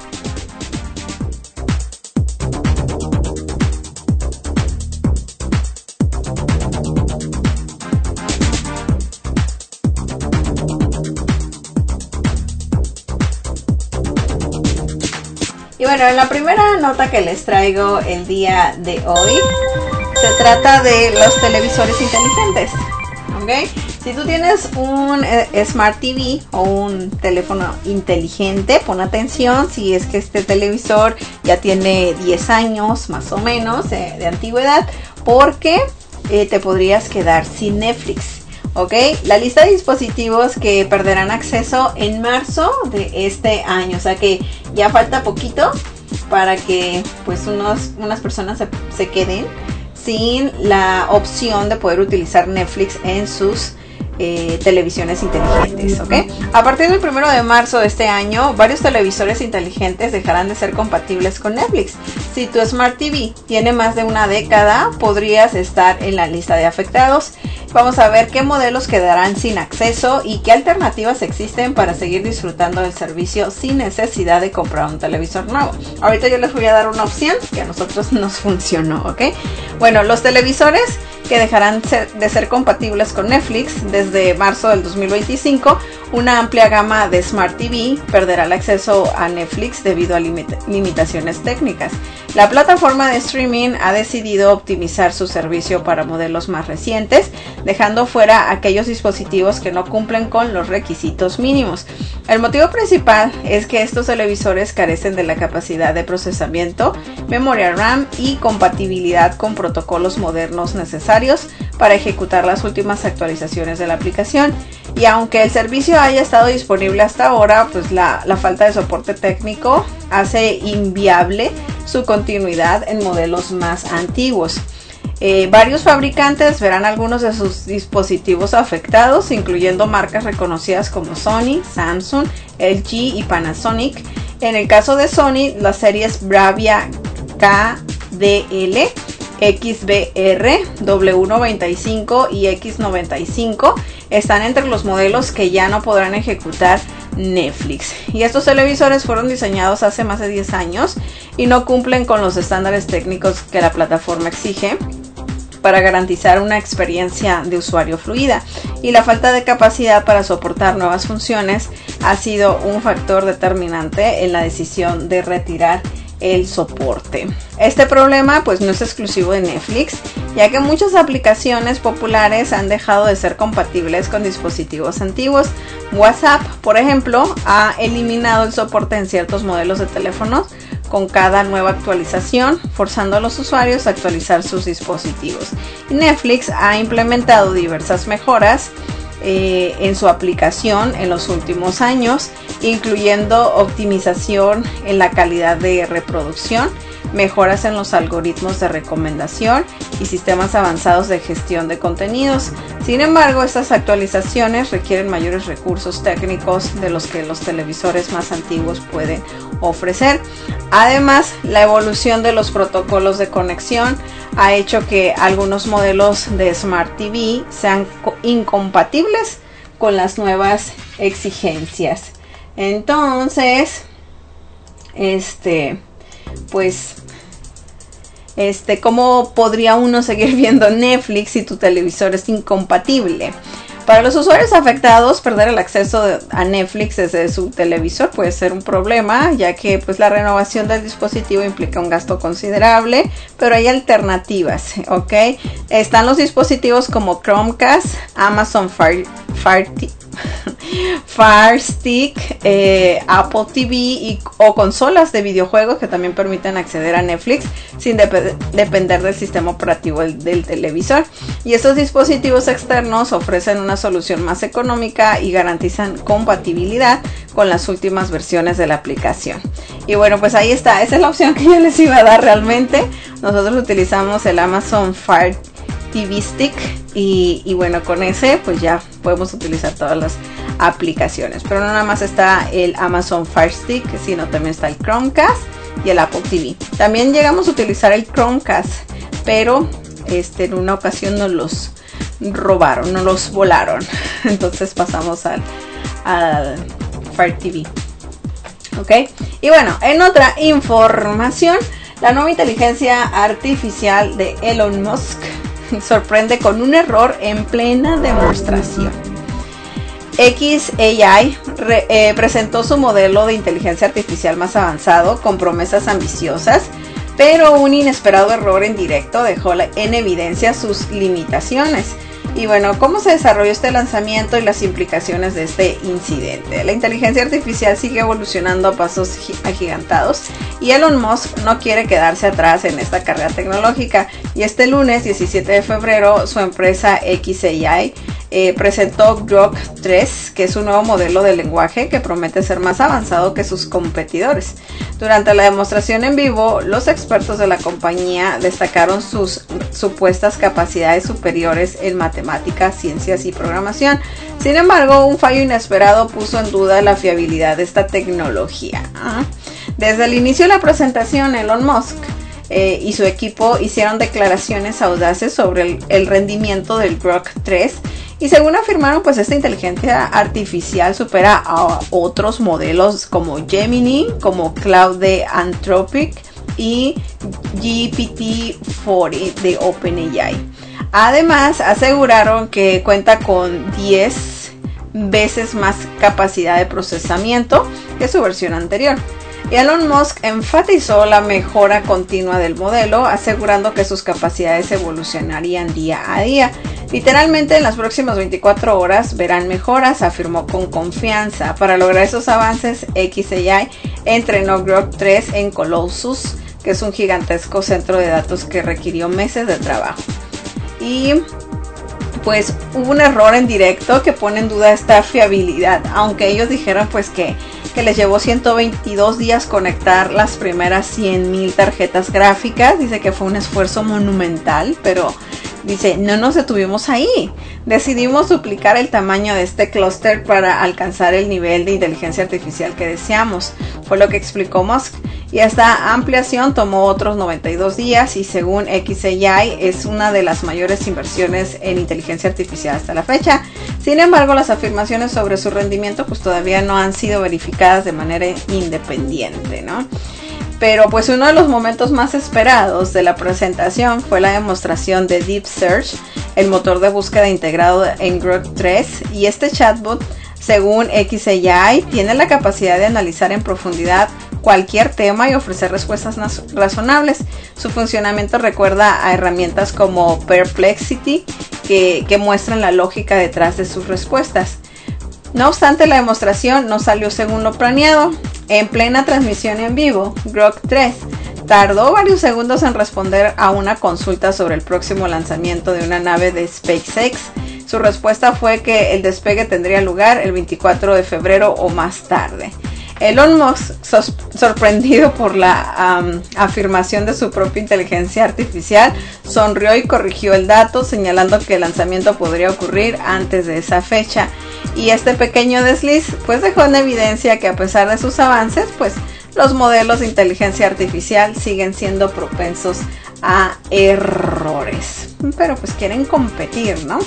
S3: Y bueno, en la primera nota que les traigo el día de hoy se trata de los televisores inteligentes, ¿ok? Si tú tienes un eh, Smart T V o un teléfono inteligente, pon atención si es que este televisor ya tiene diez años más o menos eh, de antigüedad, porque eh, te podrías quedar sin Netflix. Ok, la lista de dispositivos que perderán acceso en marzo de este año, o sea que ya falta poquito para que pues unos, unas personas se, se queden sin la opción de poder utilizar Netflix en sus eh, televisiones inteligentes, ¿ok? A partir del primero de marzo de este año, varios televisores inteligentes dejarán de ser compatibles con Netflix. Si tu Smart T V tiene más de una década, podrías estar en la lista de afectados. Vamos a ver qué modelos quedarán sin acceso y qué alternativas existen para seguir disfrutando del servicio sin necesidad de comprar un televisor nuevo. Ahorita yo les voy a dar una opción que a nosotros nos funcionó, ¿ok? Bueno, los televisores que dejarán de ser compatibles con Netflix desde marzo del dos mil veinticinco, una amplia gama de Smart T V perderá el acceso a Netflix debido a limita- limitaciones técnicas. La plataforma de streaming ha decidido optimizar su servicio para modelos más recientes, dejando fuera aquellos dispositivos que no cumplen con los requisitos mínimos. El motivo principal es que estos televisores carecen de la capacidad de procesamiento, memoria RAM y compatibilidad con protocolos modernos necesarios para ejecutar las últimas actualizaciones de la aplicación. Y aunque el servicio haya estado disponible hasta ahora, pues la, la falta de soporte técnico hace inviable su continuidad en modelos más antiguos. Eh, varios fabricantes verán algunos de sus dispositivos afectados, incluyendo marcas reconocidas como Sony, Samsung, L G y Panasonic. En el caso de Sony, las series Bravia K D L, X B R, W noventa y cinco y X noventa y cinco están entre los modelos que ya no podrán ejecutar Netflix. Y estos televisores fueron diseñados hace más de diez años y no cumplen con los estándares técnicos que la plataforma exige para garantizar una experiencia de usuario fluida, y la falta de capacidad para soportar nuevas funciones ha sido un factor determinante en la decisión de retirar el soporte. Este problema pues no es exclusivo de Netflix, ya que muchas aplicaciones populares han dejado de ser compatibles con dispositivos antiguos. WhatsApp, por ejemplo, ha eliminado el soporte en ciertos modelos de teléfonos con cada nueva actualización, forzando a los usuarios a actualizar sus dispositivos. Y Netflix ha implementado diversas mejoras eh, en su aplicación en los últimos años, incluyendo optimización en la calidad de reproducción, mejoras en los algoritmos de recomendación y sistemas avanzados de gestión de contenidos. Sin embargo, estas actualizaciones requieren mayores recursos técnicos de los que los televisores más antiguos pueden ofrecer. Además, la evolución de los protocolos de conexión ha hecho que algunos modelos de Smart T V sean incompatibles con las nuevas exigencias. Entonces, este, pues, este, ¿cómo podría uno seguir viendo Netflix si tu televisor es incompatible? Para los usuarios afectados, perder el acceso a Netflix desde su televisor puede ser un problema, ya que pues la renovación del dispositivo implica un gasto considerable, pero hay alternativas, ¿ok? Están los dispositivos como Chromecast, Amazon Fire, Fire, Fire Stick, eh, Apple T V y, o consolas de videojuegos que también permiten acceder a Netflix sin dep- depender del sistema operativo del, del televisor. Y estos dispositivos externos ofrecen una solución más económica y garantizan compatibilidad con las últimas versiones de la aplicación. Y bueno, pues ahí está, esa es la opción que yo les iba a dar realmente. Nosotros utilizamos el Amazon Fire T V Stick y, y bueno, con ese pues ya podemos utilizar todas las aplicaciones, pero no nada más está el Amazon Fire Stick, sino también está el Chromecast y el Apple T V. También llegamos a utilizar el Chromecast, pero este, en una ocasión nos los robaron, nos los volaron, entonces pasamos al, al Fire T V. Ok, y bueno, en otra información, la nueva inteligencia artificial de Elon Musk sorprende con un error en plena demostración. X A I re, eh, presentó su modelo de inteligencia artificial más avanzado con promesas ambiciosas, pero un inesperado error en directo dejó en evidencia sus limitaciones. Y bueno, ¿cómo se desarrolló este lanzamiento y las implicaciones de este incidente? La inteligencia artificial sigue evolucionando a pasos agigantados y Elon Musk no quiere quedarse atrás en esta carrera tecnológica. Y este lunes diecisiete de febrero su empresa X A I eh, presentó Grok tres, que es un nuevo modelo de lenguaje que promete ser más avanzado que sus competidores. Durante la demostración en vivo, los expertos de la compañía destacaron sus supuestas capacidades superiores en matemáticas, ciencias y programación. Sin embargo, un fallo inesperado puso en duda la fiabilidad de esta tecnología. Desde el inicio de la presentación, Elon Musk eh, y su equipo hicieron declaraciones audaces sobre el, el rendimiento del Grok tres. Y según afirmaron, pues esta inteligencia artificial supera a otros modelos como Gemini, como Claude de Anthropic y G P T cuarenta de OpenAI. Además, aseguraron que cuenta con diez veces más capacidad de procesamiento que su versión anterior. Y Elon Musk enfatizó la mejora continua del modelo, asegurando que sus capacidades evolucionarían día a día. Literalmente en las próximas veinticuatro horas verán mejoras, afirmó con confianza. Para lograr esos avances, X A I entrenó Grok tres en Colossus, que es un gigantesco centro de datos que requirió meses de trabajo. Y pues hubo un error en directo que pone en duda esta fiabilidad, aunque ellos dijeron pues que, que les llevó ciento veintidós días conectar las primeras cien mil tarjetas gráficas. Dice que fue un esfuerzo monumental, pero dice, no nos detuvimos ahí. Decidimos duplicar el tamaño de este clúster para alcanzar el nivel de inteligencia artificial que deseamos, fue lo que explicó Musk. Y esta ampliación tomó otros noventa y dos días y según X A I es una de las mayores inversiones en inteligencia artificial hasta la fecha. Sin embargo, las afirmaciones sobre su rendimiento pues todavía no han sido verificadas de manera independiente, ¿no? Pero pues uno de los momentos más esperados de la presentación fue la demostración de Deep Search, el motor de búsqueda integrado en Grok tres, y este chatbot Según X A I, tiene la capacidad de analizar en profundidad cualquier tema y ofrecer respuestas razonables. Su funcionamiento recuerda a herramientas como Perplexity, que, que muestran la lógica detrás de sus respuestas. No obstante, la demostración no salió según lo planeado. En plena transmisión en vivo, Grok tres tardó varios segundos en responder a una consulta sobre el próximo lanzamiento de una nave de SpaceX. Su respuesta fue que el despegue tendría lugar el veinticuatro de febrero o más tarde. Elon Musk, sorprendido por la um, afirmación de su propia inteligencia artificial, sonrió y corrigió el dato, señalando que el lanzamiento podría ocurrir antes de esa fecha. Y este pequeño desliz pues dejó en evidencia que a pesar de sus avances, pues los modelos de inteligencia artificial siguen siendo propensos a errores. Pero pues quieren competir, ¿no?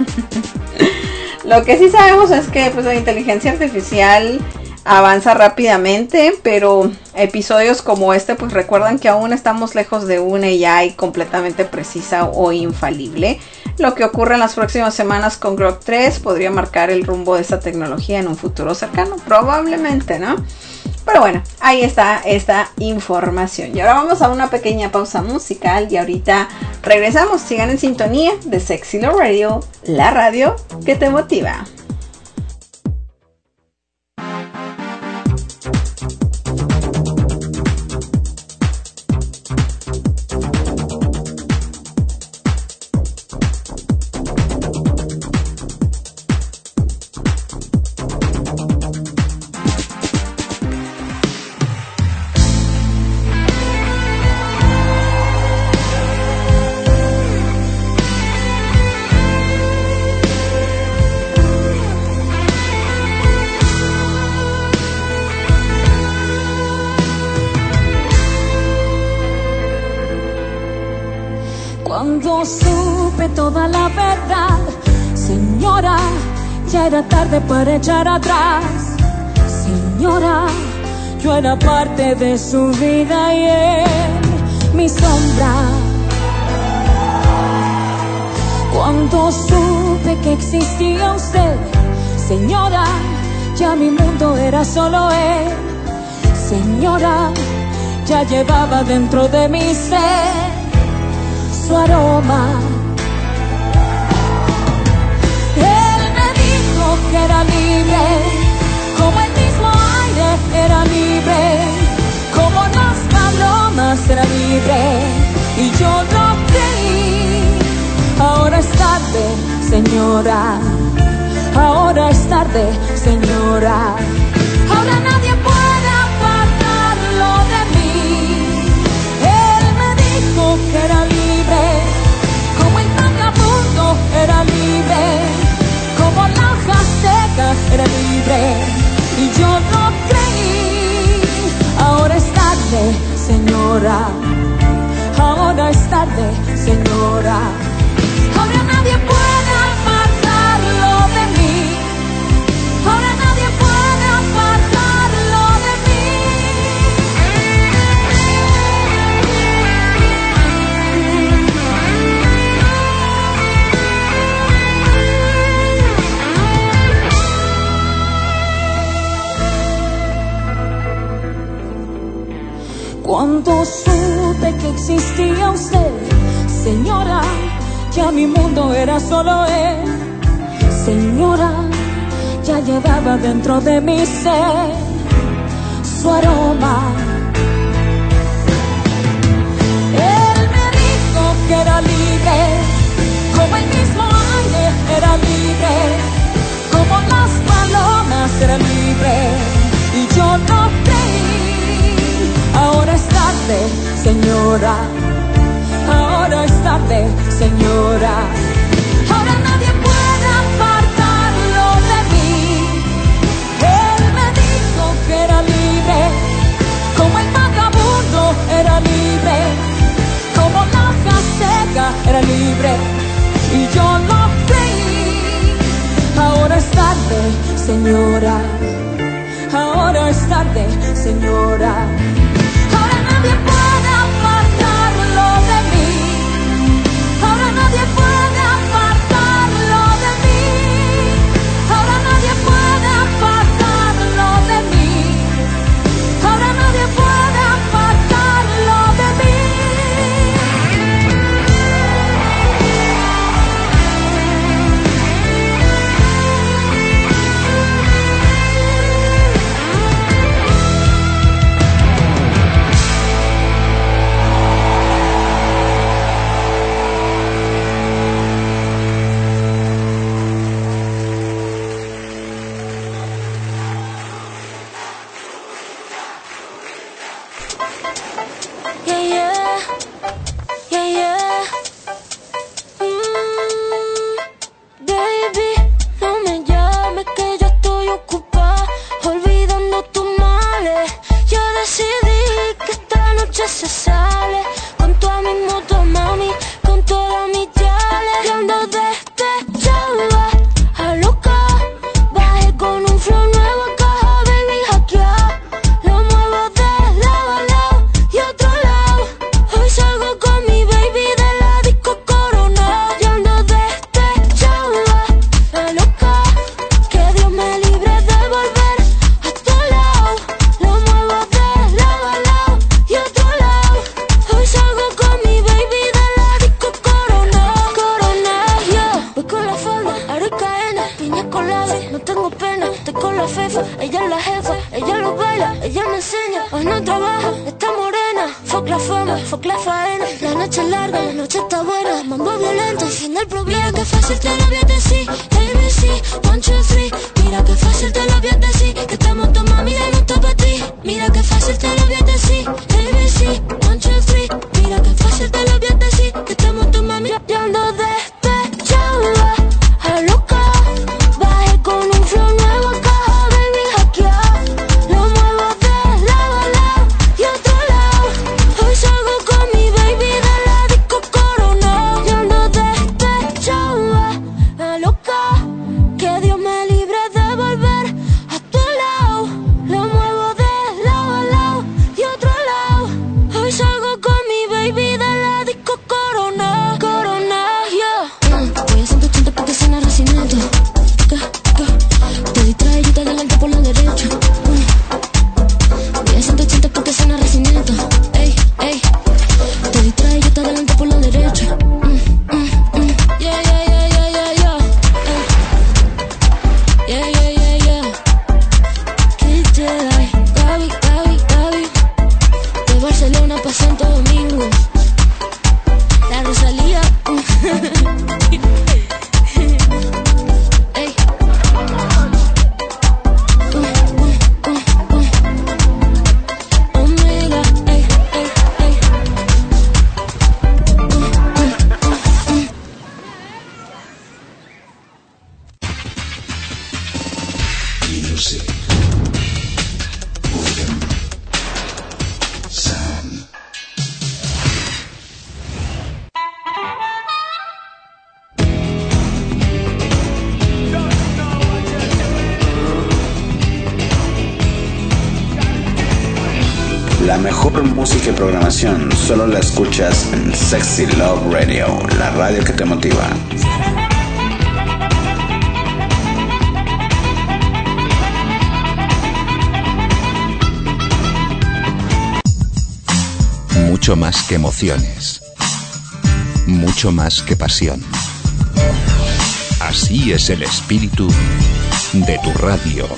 S3: Lo que sí sabemos es que pues la inteligencia artificial avanza rápidamente, pero episodios como este pues recuerdan que aún estamos lejos de una A I completamente precisa o infalible. Lo que ocurre en las próximas semanas con Grok tres podría marcar el rumbo de esta tecnología en un futuro cercano, probablemente, ¿no? Pero bueno, ahí está esta información. Y ahora vamos a una pequeña pausa musical y ahorita regresamos. Sigan en sintonía de Sexy Love Radio, la radio que te motiva.
S4: Cuando supe toda la verdad, señora, ya era tarde para echar atrás. Señora, yo era parte de su vida y en mi sombra. Cuando supe que existía usted, señora, ya mi mundo era solo él. Señora, ya llevaba dentro de mi ser su aroma. Él me dijo que era libre, como el mismo aire era libre, como las palomas era libre, y yo lo creí. Ahora es tarde, señora, ahora es tarde, señora. Ahora nadie puede apartarlo de mí. Él me dijo que era libre, como el vagabundo era libre, como la hoja seca era libre, y yo no creí. Ahora es tarde, señora, ahora es tarde, señora. Ahora nadie puede apartarlo de mí. Ahora nadie puede apartarlo de mí. Cuando supe que existía usted, señora, ya mi mundo era solo él. Señora, ya llevaba dentro de mi ser su aroma. Él me dijo que era libre, como el mismo aire era libre, como las palomas era libre, y yo no creí. Ahora es tarde, señora, ahora es tarde, señora. Ahora nadie puede apartarlo de mí. Él me dijo que era libre, como el vagabundo era libre, como la hoja seca era libre, y yo lo creí. Ahora es tarde, señora, ahora es tarde, señora. Ahora nadie puede apartarlo de mí. Ahora nadie puede apartarlo de mí. Ahora nadie puede
S5: hoy no trabaja, está morena. Fuck la fama, fuck la faena. La noche es larga, la noche está buena. Mambo violento, el fin del problema. Mira que fácil te lo voy a decir, A B C, one, two, three. Mira que fácil te lo voy a decir, que estamos todos mami, ya no está para ti. Mira que fácil te lo voy a decir, A B C, one, two, three. Mira que fácil te lo voy a decir, que estamos todos mami, ya ando despechada, a loca. Bajé con un flow nuevo acá, baby, hackear. Lo muevo de lado a lado y otro lado. Hoy salgo con mi baby de la disco Corona. Yo ando despechada, a loca. Que Dios me libre de volver a tu lado. Lo muevo de lado a lado y otro lado. Hoy salgo con mi baby de la disco Corona. Corona, yeah. Mm, voy a ciento ochenta porque suena recinito. Te distrae y te adelanta por la derecha. Mm. Voy a ciento ochenta porque suena recinito. Ey, ey. Te distrae y te adelanta por la derecha. Mm, mm, mm. Yeah, yeah, yeah, yeah, yeah, yeah. Ey. Yeah, yeah, yeah, yeah. Kid Jedi, Gaby, Gaby, Gaby. De Barcelona pa' Santo Domingo. La Rosalía. Ey. Omega, ey, ey, ey.
S2: Music. Rhythm. Sound.
S1: La mejor música y programación solo la escuchas en Sexy Love Radio, la radio que te motiva.
S2: Mucho más que emociones. Mucho más que pasión. Así es el espíritu de tu radio.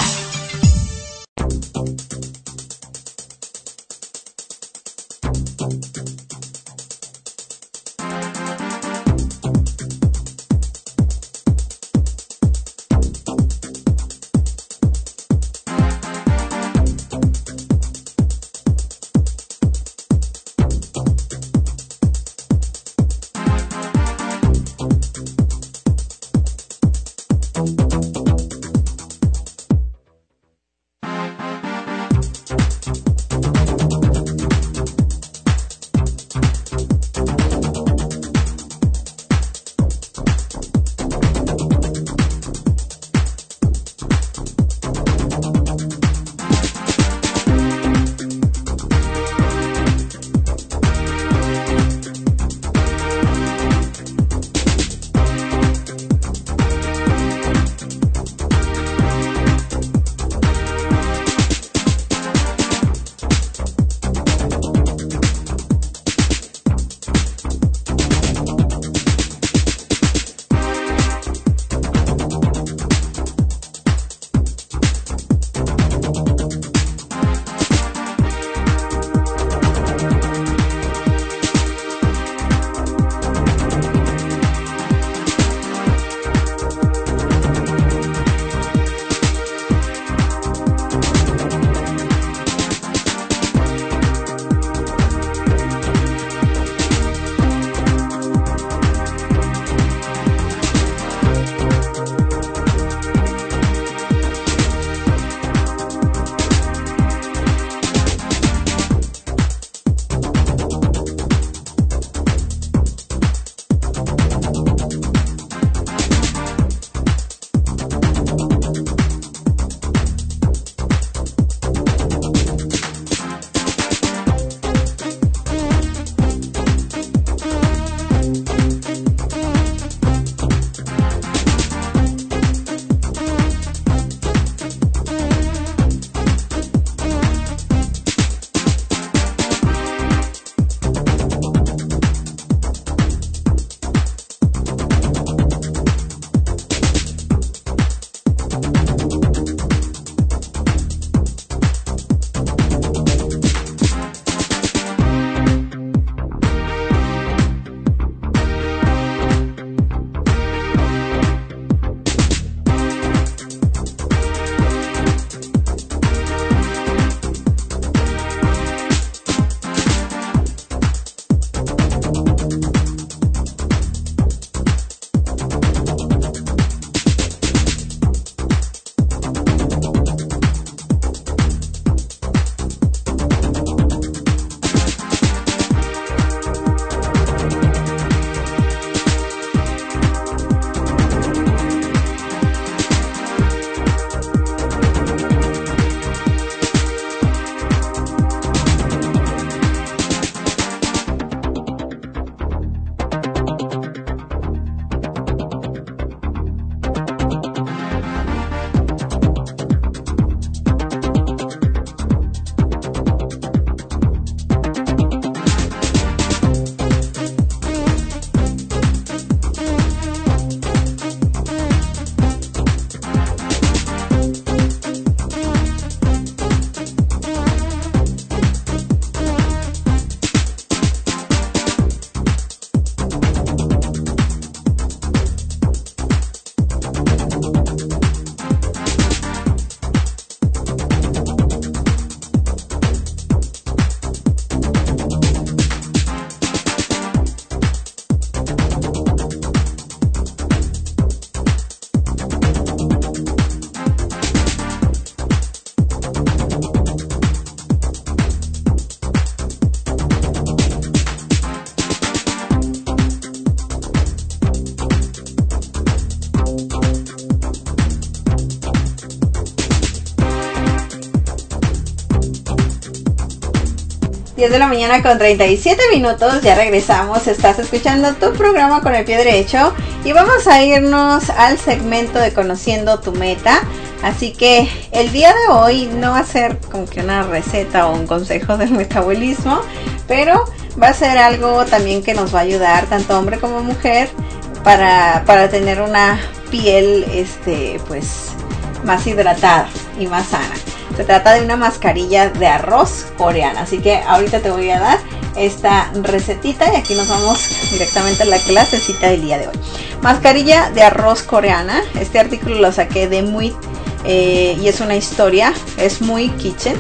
S3: diez de la mañana con treinta y siete minutos, ya regresamos, estás escuchando tu programa Con el Pie Derecho y vamos a irnos al segmento de Conociendo tu Meta. Así que el día de hoy no va a ser como que una receta o un consejo del metabolismo, pero va a ser algo también que nos va a ayudar tanto hombre como mujer para, para tener una piel este pues más hidratada y más sana. Se trata de una mascarilla de arroz coreana, así que ahorita te voy a dar esta recetita y aquí nos vamos directamente a la clasecita del día de hoy. Mascarilla de arroz coreana, este artículo lo saqué de Muy eh, y es una historia, es Muy Kitchen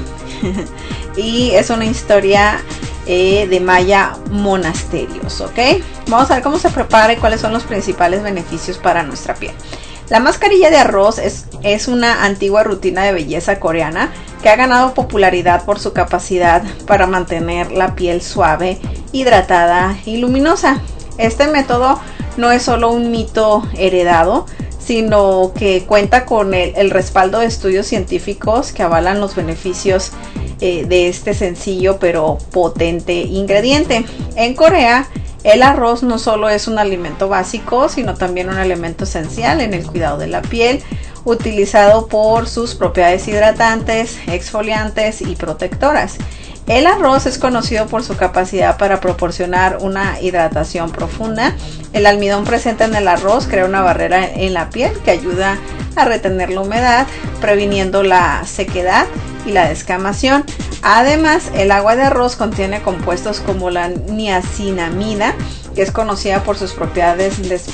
S3: y es una historia eh, de Maya Monasterios, ¿ok? Vamos a ver cómo se prepara y cuáles son los principales beneficios para nuestra piel. La mascarilla de arroz es, es una antigua rutina de belleza coreana que ha ganado popularidad por su capacidad para mantener la piel suave, hidratada y luminosa. Este método no es solo un mito heredado, sino que cuenta con el, el respaldo de estudios científicos que avalan los beneficios eh, de este sencillo pero potente ingrediente. En Corea, el arroz no solo es un alimento básico, sino también un elemento esencial en el cuidado de la piel, utilizado por sus propiedades hidratantes, exfoliantes y protectoras. El arroz es conocido por su capacidad para proporcionar una hidratación profunda. El almidón presente en el arroz crea una barrera en la piel que ayuda a retener la humedad, previniendo la sequedad y la descamación. Además, el agua de arroz contiene compuestos como la niacinamida, que es conocida por sus propiedades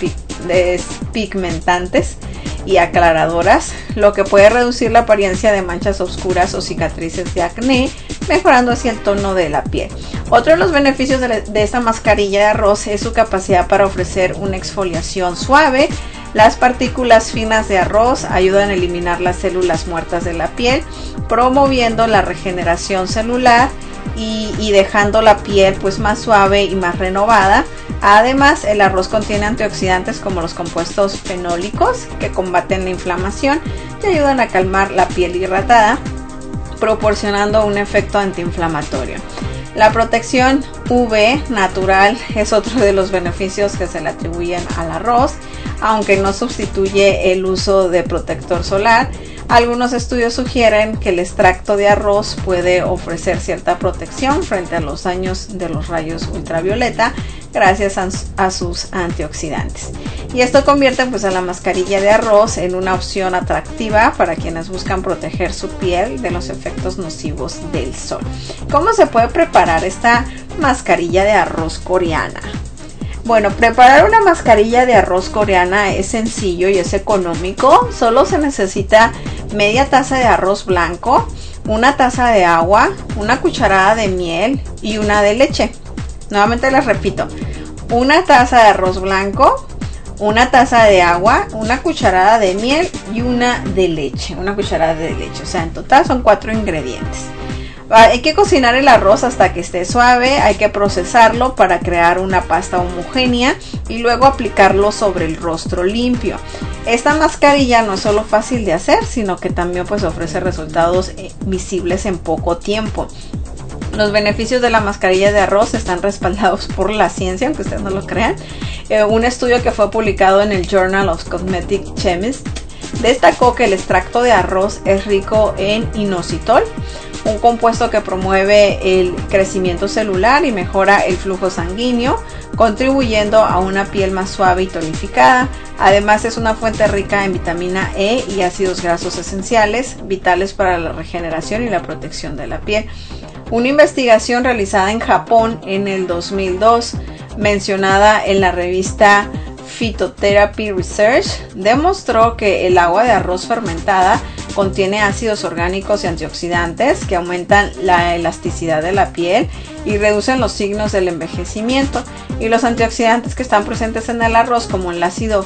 S3: despigmentantes y aclaradoras, lo que puede reducir la apariencia de manchas oscuras o cicatrices de acné, mejorando así el tono de la piel. Otro de los beneficios de, de esta mascarilla de arroz es su capacidad para ofrecer una exfoliación suave. Las partículas finas de arroz ayudan a eliminar las células muertas de la piel, promoviendo la regeneración celular y, y dejando la piel pues más suave y más renovada. Además, el arroz contiene antioxidantes como los compuestos fenólicos que combaten la inflamación y ayudan a calmar la piel irritada, proporcionando un efecto antiinflamatorio. La protección U V natural es otro de los beneficios que se le atribuyen al arroz, aunque no sustituye el uso de protector solar. Algunos estudios sugieren que el extracto de arroz puede ofrecer cierta protección frente a los daños de los rayos ultravioleta gracias a, a sus antioxidantes. Y esto convierte pues a la mascarilla de arroz en una opción atractiva para quienes buscan proteger su piel de los efectos nocivos del sol. ¿Cómo se puede preparar esta mascarilla de arroz coreana? Bueno, preparar una mascarilla de arroz coreana es sencillo y es económico. Solo se necesita media taza de arroz blanco, una taza de agua, una cucharada de miel y una de leche. Nuevamente les repito, una taza de arroz blanco, una taza de agua, una cucharada de miel y una de leche, una cucharada de leche. O sea, en total son cuatro ingredientes. Hay que cocinar el arroz hasta que esté suave, hay que procesarlo para crear una pasta homogénea y luego aplicarlo sobre el rostro limpio. Esta mascarilla no es solo fácil de hacer, sino que también pues ofrece resultados visibles en poco tiempo. Los beneficios de la mascarilla de arroz están respaldados por la ciencia, aunque ustedes no lo crean. Eh, un estudio que fue publicado en el Journal of Cosmetic Chemists destacó que el extracto de arroz es rico en inositol, un compuesto que promueve el crecimiento celular y mejora el flujo sanguíneo, contribuyendo a una piel más suave y tonificada. Además, es una fuente rica en vitamina E y ácidos grasos esenciales, vitales para la regeneración y la protección de la piel. Una investigación realizada en Japón en el dos mil dos, mencionada en la revista Phytotherapy Research, demostró que el agua de arroz fermentada contiene ácidos orgánicos y antioxidantes que aumentan la elasticidad de la piel y reducen los signos del envejecimiento. Y los antioxidantes que están presentes en el arroz, como el ácido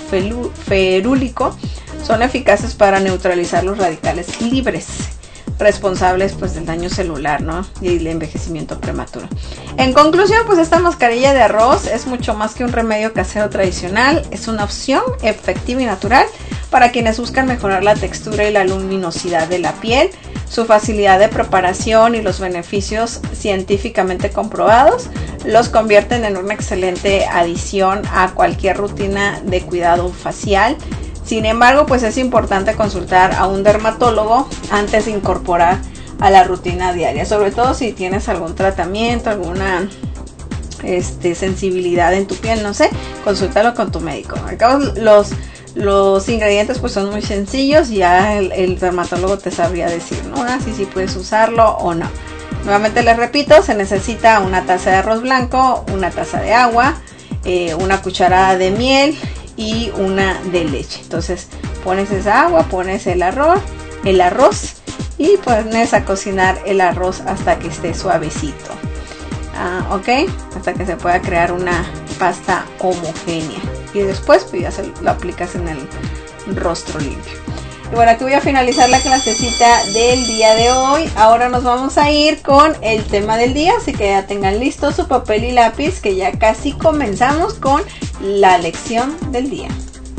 S3: ferúlico, son eficaces para neutralizar los radicales libres responsables pues del daño celular, ¿no? Y el envejecimiento prematuro. En conclusión, pues esta mascarilla de arroz es mucho más que un remedio casero tradicional, es una opción efectiva y natural para quienes buscan mejorar la textura y la luminosidad de la piel. Su facilidad de preparación y los beneficios científicamente comprobados los convierten en una excelente adición a cualquier rutina de cuidado facial. Sin embargo, pues es importante consultar a un dermatólogo antes de incorporar a la rutina diaria, sobre todo si tienes algún tratamiento, alguna este, sensibilidad en tu piel, no sé, consúltalo con tu médico. Acá los Los ingredientes pues son muy sencillos, ya el, el dermatólogo te sabría decir, ¿no? Así sí puedes usarlo o no. Nuevamente les repito, se necesita una taza de arroz blanco, una taza de agua, eh, una cucharada de miel y una de leche. Entonces pones esa agua, pones el arroz, el arroz y pones a cocinar el arroz hasta que esté suavecito. Ah, ok, hasta que se pueda crear una pasta homogénea. Y después pues ya se lo aplicas en el rostro limpio. Y bueno, aquí voy a finalizar la clasecita del día de hoy. Ahora nos vamos a ir con el tema del día, así que ya tengan listo su papel y lápiz, que ya casi comenzamos con la lección del día.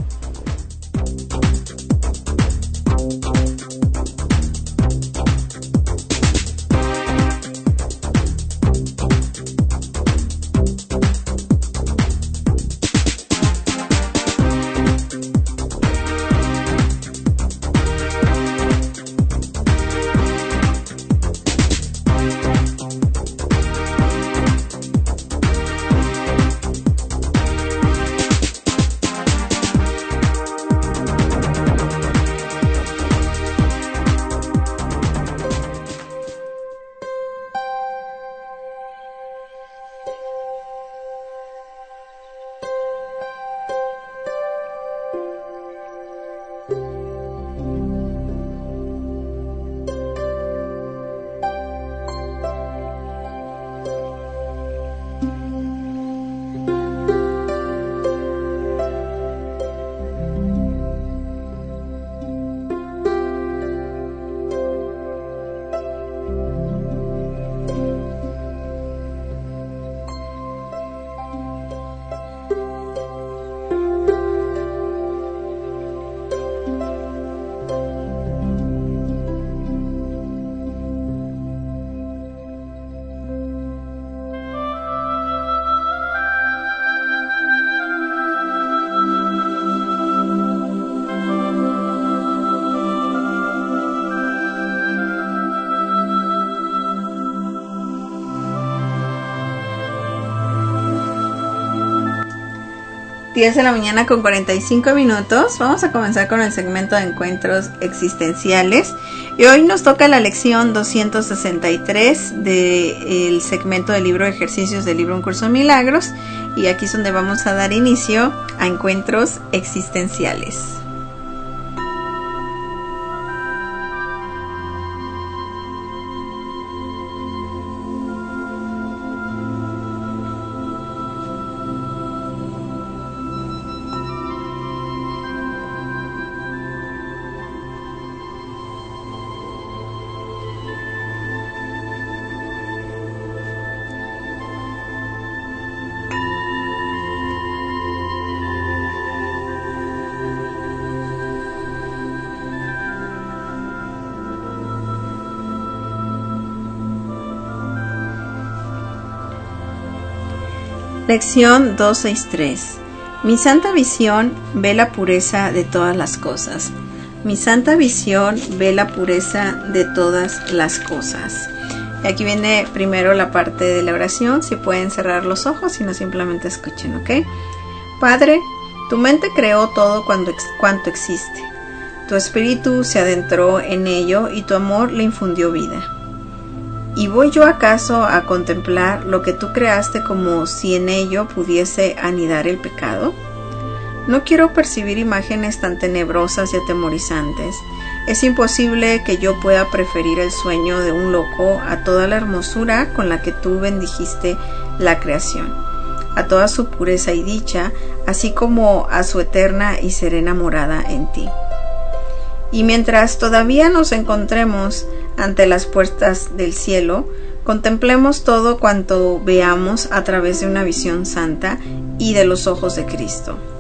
S3: diez de la mañana con cuarenta y cinco minutos. Vamos a comenzar con el segmento de encuentros existenciales. Y hoy nos toca la lección doscientos sesenta y tres del segmento del libro de ejercicios del libro Un Curso de Milagros. Y aquí es donde vamos a dar inicio a encuentros existenciales. Lección doscientos sesenta y tres. Mi santa visión ve la pureza de todas las cosas. Mi santa visión ve la pureza de todas las cosas. Y aquí viene primero la parte de la oración. Si pueden cerrar los ojos y no simplemente escuchen, ¿ok? Padre, tu mente creó todo cuando, cuanto existe. Tu espíritu se adentró en ello y tu amor le infundió vida. ¿Y voy yo acaso a contemplar lo que tú creaste como si en ello pudiese anidar el pecado? No quiero percibir imágenes tan tenebrosas y atemorizantes. Es imposible que yo pueda preferir el sueño de un loco a toda la hermosura con la que tú bendijiste la creación, a toda su pureza y dicha, así como a su eterna y serena morada en ti. Y mientras todavía nos encontremos ante las puertas del cielo, contemplemos todo cuanto veamos a través de una visión santa y de los ojos de Cristo.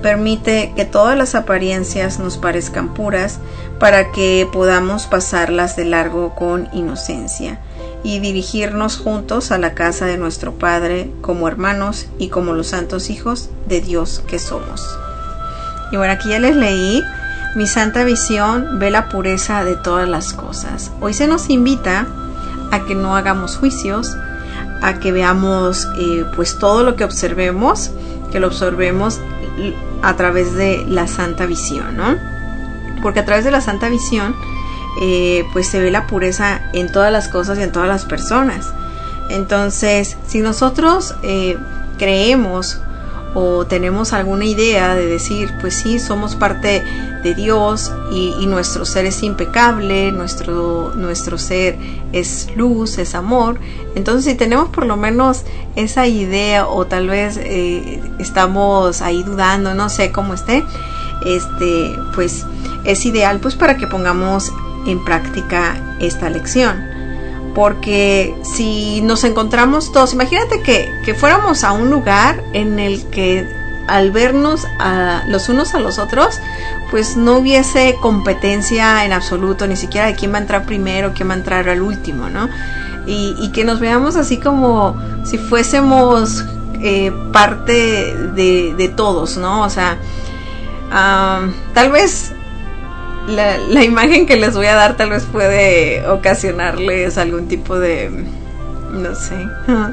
S3: permite que todas las apariencias nos parezcan puras para que podamos pasarlas de largo con inocencia y dirigirnos juntos a la casa de nuestro Padre como hermanos y como los santos hijos de Dios que somos. Y bueno, aquí ya les leí: mi santa visión ve la pureza de todas las cosas. Hoy se nos invita a que no hagamos juicios, a que veamos eh, pues todo lo que observemos, que lo observemos a través de la santa visión, ¿no? Porque a través de la santa visión eh, pues se ve la pureza en todas las cosas y en todas las personas. Entonces, si nosotros eh, creemos o tenemos alguna idea de decir, pues sí, somos parte de Dios y, y nuestro ser es impecable, nuestro, nuestro ser es luz, es amor, entonces si tenemos por lo menos esa idea, o tal vez eh, estamos ahí dudando, no sé cómo esté, este, pues es ideal pues para que pongamos en práctica esta lección. Porque si nos encontramos todos, imagínate que, que fuéramos a un lugar en el que al vernos a los unos a los otros, pues no hubiese competencia en absoluto, ni siquiera de quién va a entrar primero, quién va a entrar al último, ¿no? Y, y que nos veamos así como si fuésemos eh, parte de, de todos, ¿no? O sea, um, tal vez La, la imagen que les voy a dar tal vez puede ocasionarles algún tipo de, no sé,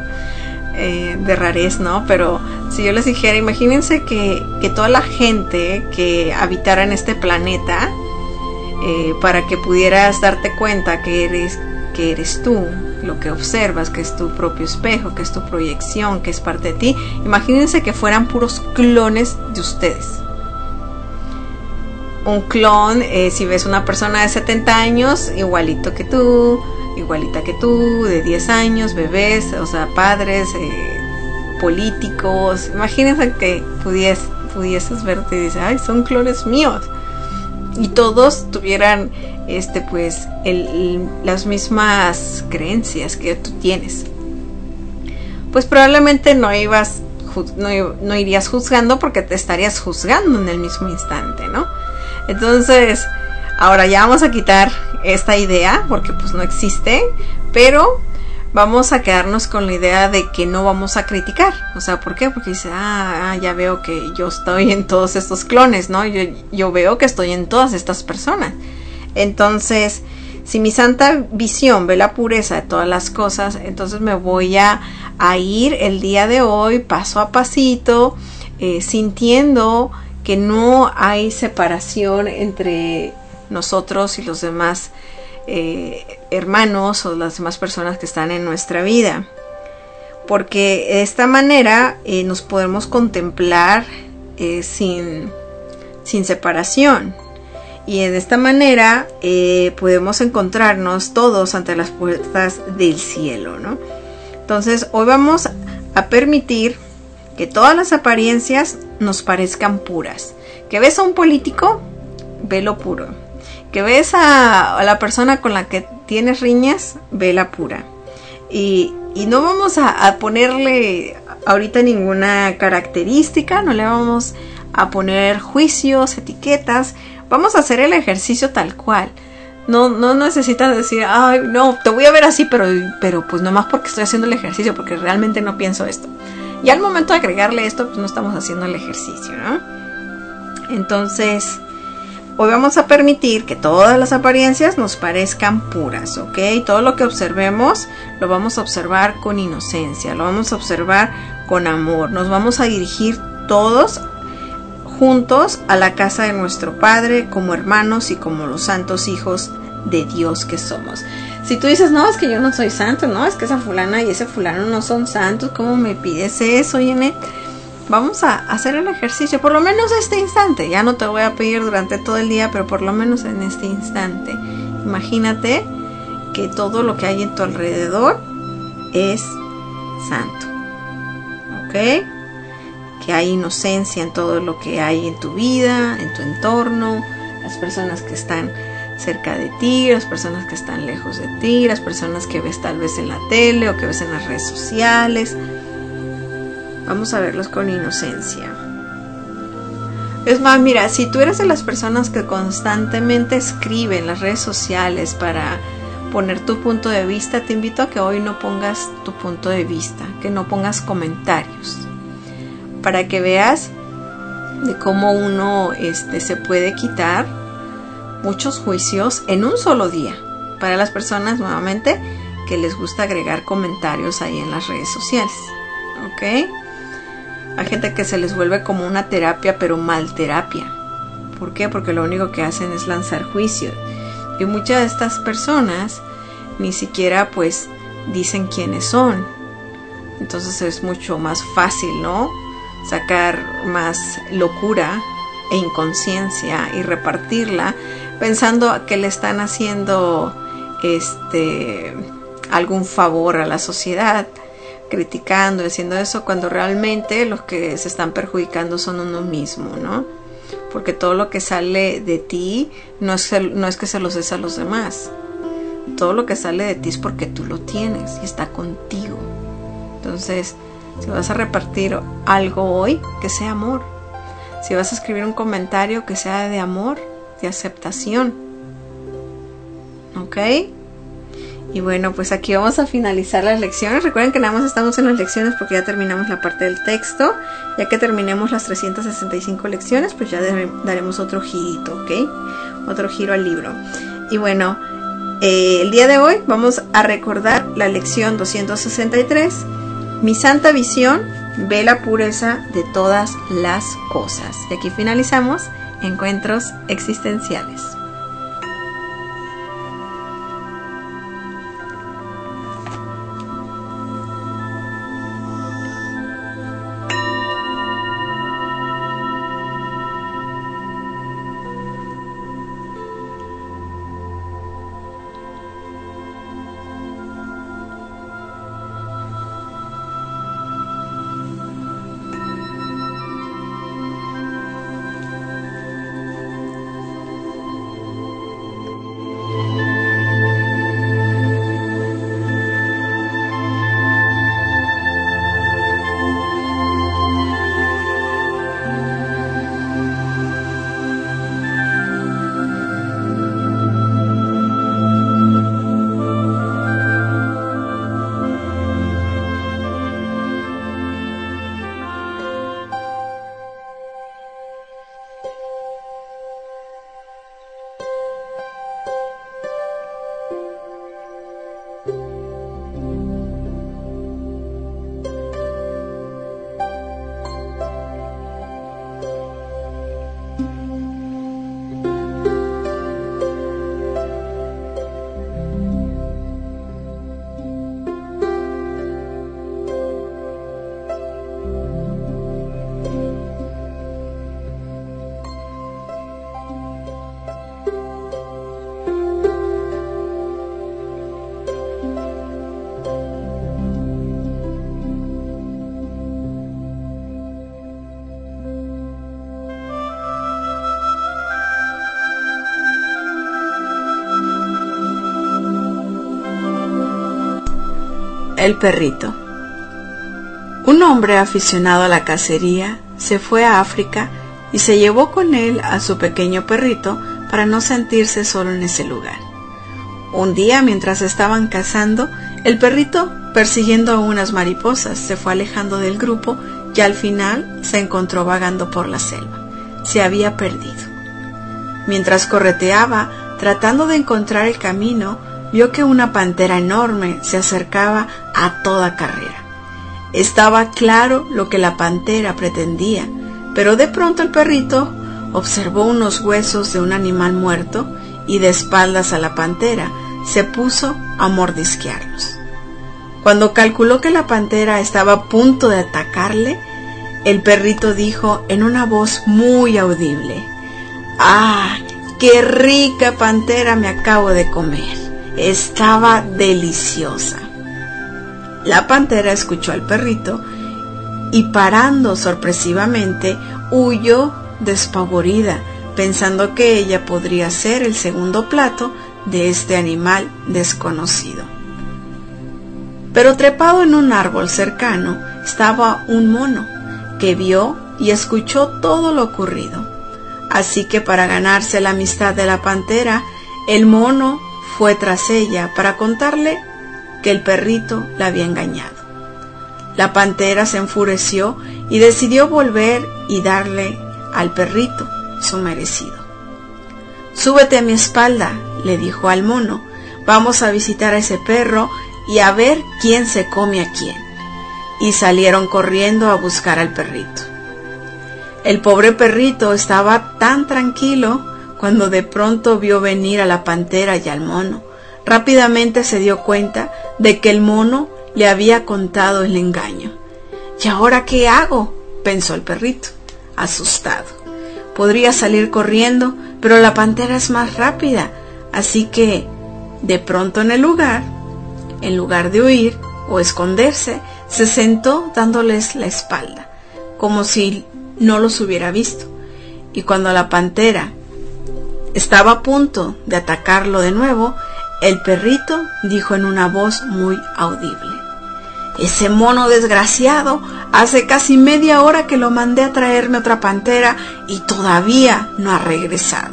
S3: eh, de rarez, ¿no? Pero si yo les dijera, imagínense que, que toda la gente que habitara en este planeta, eh, para que pudieras darte cuenta que eres, que eres tú, lo que observas, que es tu propio espejo, que es tu proyección, que es parte de ti, imagínense que fueran puros clones de ustedes. Un clon, eh, si ves una persona de setenta años, igualito que tú, igualita que tú, de diez años, bebés, o sea, padres, eh, políticos. Imagínense que pudies, pudieses verte y dices, ay, son clones míos. Y todos tuvieran, este, pues, el, el, las mismas creencias que tú tienes. Pues probablemente no ibas, no, no irías juzgando, porque te estarías juzgando en el mismo instante, ¿no? Entonces, ahora ya vamos a quitar esta idea porque pues no existe, pero vamos a quedarnos con la idea de que no vamos a criticar. O sea, ¿por qué? Porque dice, ah, ya veo que yo estoy en todos estos clones, ¿no? Yo, yo veo que estoy en todas estas personas. Entonces, si mi santa visión ve la pureza de todas las cosas, entonces me voy a, a ir el día de hoy paso a pasito, eh, sintiendo que no hay separación entre nosotros y los demás eh, hermanos o las demás personas que están en nuestra vida, porque de esta manera eh, nos podemos contemplar eh, sin, sin separación, y de esta manera eh, podemos encontrarnos todos ante las puertas del cielo, ¿no? Entonces hoy vamos a permitir que todas las apariencias nos parezcan puras. Que ves a un político, velo puro. Que ves a, a la persona con la que tienes riñas, vela pura. Y, y no vamos a, a ponerle ahorita ninguna característica, no le vamos a poner juicios, etiquetas. Vamos a hacer el ejercicio tal cual. No, no necesitas decir, ay, no, te voy a ver así, pero, pero pues nomás porque estoy haciendo el ejercicio, porque realmente no pienso esto. Y al momento de agregarle esto, pues no estamos haciendo el ejercicio, ¿no? Entonces, hoy vamos a permitir que todas las apariencias nos parezcan puras, ¿ok? Todo lo que observemos, lo vamos a observar con inocencia, lo vamos a observar con amor. Nos vamos a dirigir todos juntos a la casa de nuestro Padre, como hermanos y como los santos hijos de Dios que somos. Si tú dices, no, es que yo no soy santo, no, es que esa fulana y ese fulano no son santos, ¿cómo me pides eso, Janet? Vamos a hacer el ejercicio, por lo menos este instante. Ya no te voy a pedir durante todo el día, pero por lo menos en este instante. Imagínate que todo lo que hay en tu alrededor es santo, ¿ok? Que hay inocencia en todo lo que hay en tu vida, en tu entorno, las personas que están cerca de ti, las personas que están lejos de ti, las personas que ves tal vez en la tele o que ves en las redes sociales. Vamos a verlos con inocencia. Es más, mira, si tú eres de las personas que constantemente escribe en las redes sociales para poner tu punto de vista, te invito a que hoy no pongas tu punto de vista, que no pongas comentarios, para que veas de cómo uno este, se puede quitar muchos juicios en un solo día. Para las personas, nuevamente, que les gusta agregar comentarios ahí en las redes sociales, ¿ok? Hay gente que se les vuelve como una terapia, pero mal terapia. ¿Por qué? Porque lo único que hacen es lanzar juicio. Y muchas de estas personas ni siquiera pues dicen quiénes son. Entonces es mucho más fácil, ¿no? Sacar más locura e inconsciencia y repartirla pensando que le están haciendo este algún favor a la sociedad, criticando, haciendo eso, cuando realmente los que se están perjudicando son uno mismo, ¿no? Porque todo lo que sale de ti no es, no es que se los des a los demás. Todo lo que sale de ti es porque tú lo tienes y está contigo. Entonces, si vas a repartir algo hoy, que sea amor. Si vas a escribir un comentario, que sea de amor, de aceptación. ¿Ok? Y bueno, pues aquí vamos a finalizar las lecciones. Recuerden que nada más estamos en las lecciones porque ya terminamos la parte del texto. Ya que terminemos las trescientas sesenta y cinco lecciones, pues ya daremos otro girito, ¿ok? Otro giro al libro. Y bueno, eh, el día de hoy vamos a recordar la lección doscientos sesenta y tres. Mi santa visión ve la pureza de todas las cosas. Y aquí finalizamos Encuentros Existenciales. El perrito. Un hombre aficionado a la cacería se fue a África y se llevó con él a su pequeño perrito para no sentirse solo en ese lugar. Un día, mientras estaban cazando, el perrito, persiguiendo a unas mariposas, se fue alejando del grupo y al final se encontró vagando por la selva. Se había perdido. Mientras correteaba, tratando de encontrar el camino, vio que una pantera enorme se acercaba a toda carrera. Estaba claro lo que la pantera pretendía, pero de pronto el perrito observó unos huesos de un animal muerto y de espaldas a la pantera se puso a mordisquearlos. Cuando calculó que la pantera estaba a punto de atacarle, el perrito dijo en una voz muy audible: ¡Ah, qué rica pantera me acabo de comer! Estaba deliciosa. La pantera escuchó al perrito y, parando sorpresivamente, huyó despavorida, pensando que ella podría ser el segundo plato de este animal desconocido. Pero trepado en un árbol cercano estaba un mono, que vio y escuchó todo lo ocurrido. Así que para ganarse la amistad de la pantera, el mono fue tras ella para contarle que el perrito la había engañado. La pantera se enfureció y decidió volver y darle al perrito su merecido. «Súbete a mi espalda», le dijo al mono, «vamos a visitar a ese perro y a ver quién se come a quién». Y salieron corriendo a buscar al perrito. El pobre perrito estaba tan tranquilo cuando de pronto vio venir a la pantera y al mono. Rápidamente se dio cuenta de que el mono le había contado el engaño. «¿Y ahora qué hago?», pensó el perrito, asustado. Podría salir corriendo, pero la pantera es más rápida, así que, de pronto en el lugar, en lugar de huir o esconderse, se sentó dándoles la espalda, como si no los hubiera visto. Y cuando la pantera estaba a punto de atacarlo de nuevo, el perrito dijo en una voz muy audible: «Ese mono desgraciado, hace casi media hora que lo mandé a traerme otra pantera y todavía no ha regresado».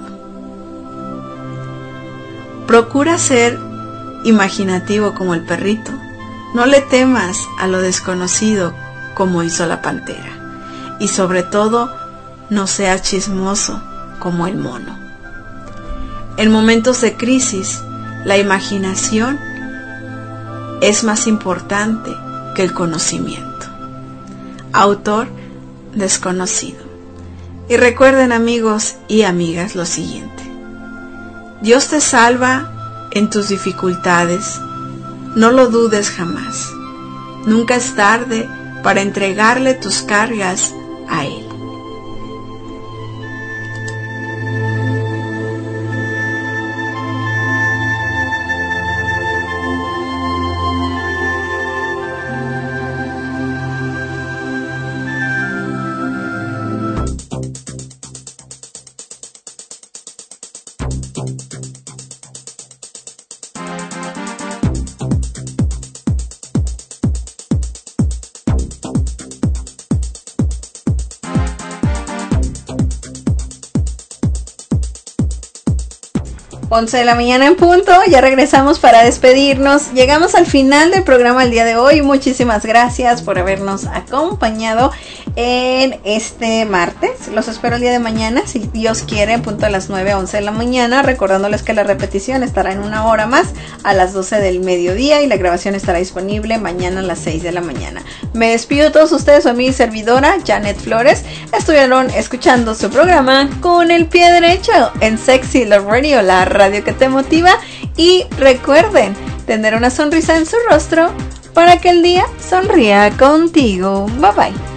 S3: Procura ser imaginativo como el perrito. No le temas a lo desconocido como hizo la pantera. Y sobre todo, no seas chismoso como el mono. En momentos de crisis, la imaginación es más importante que el conocimiento. Autor desconocido. Y recuerden, amigos y amigas, lo siguiente: Dios te salva en tus dificultades. No lo dudes jamás. Nunca es tarde para entregarle tus cargas a Él. once de la mañana en punto, ya regresamos para despedirnos. Llegamos al final del programa el día de hoy. Muchísimas gracias por habernos acompañado en este martes. Los espero el día de mañana, si Dios quiere, en punto a las nueve a once de la mañana, recordándoles que la repetición estará en una hora más a las doce del mediodía y la grabación estará disponible mañana a las seis de la mañana. Me despido de todos ustedes, soy mi servidora Janet Flores. Estuvieron escuchando su programa Con el Pie Derecho en Sexy Love Radio, la radio que te motiva. Y recuerden tener una sonrisa en su rostro para que el día sonría contigo. Bye bye.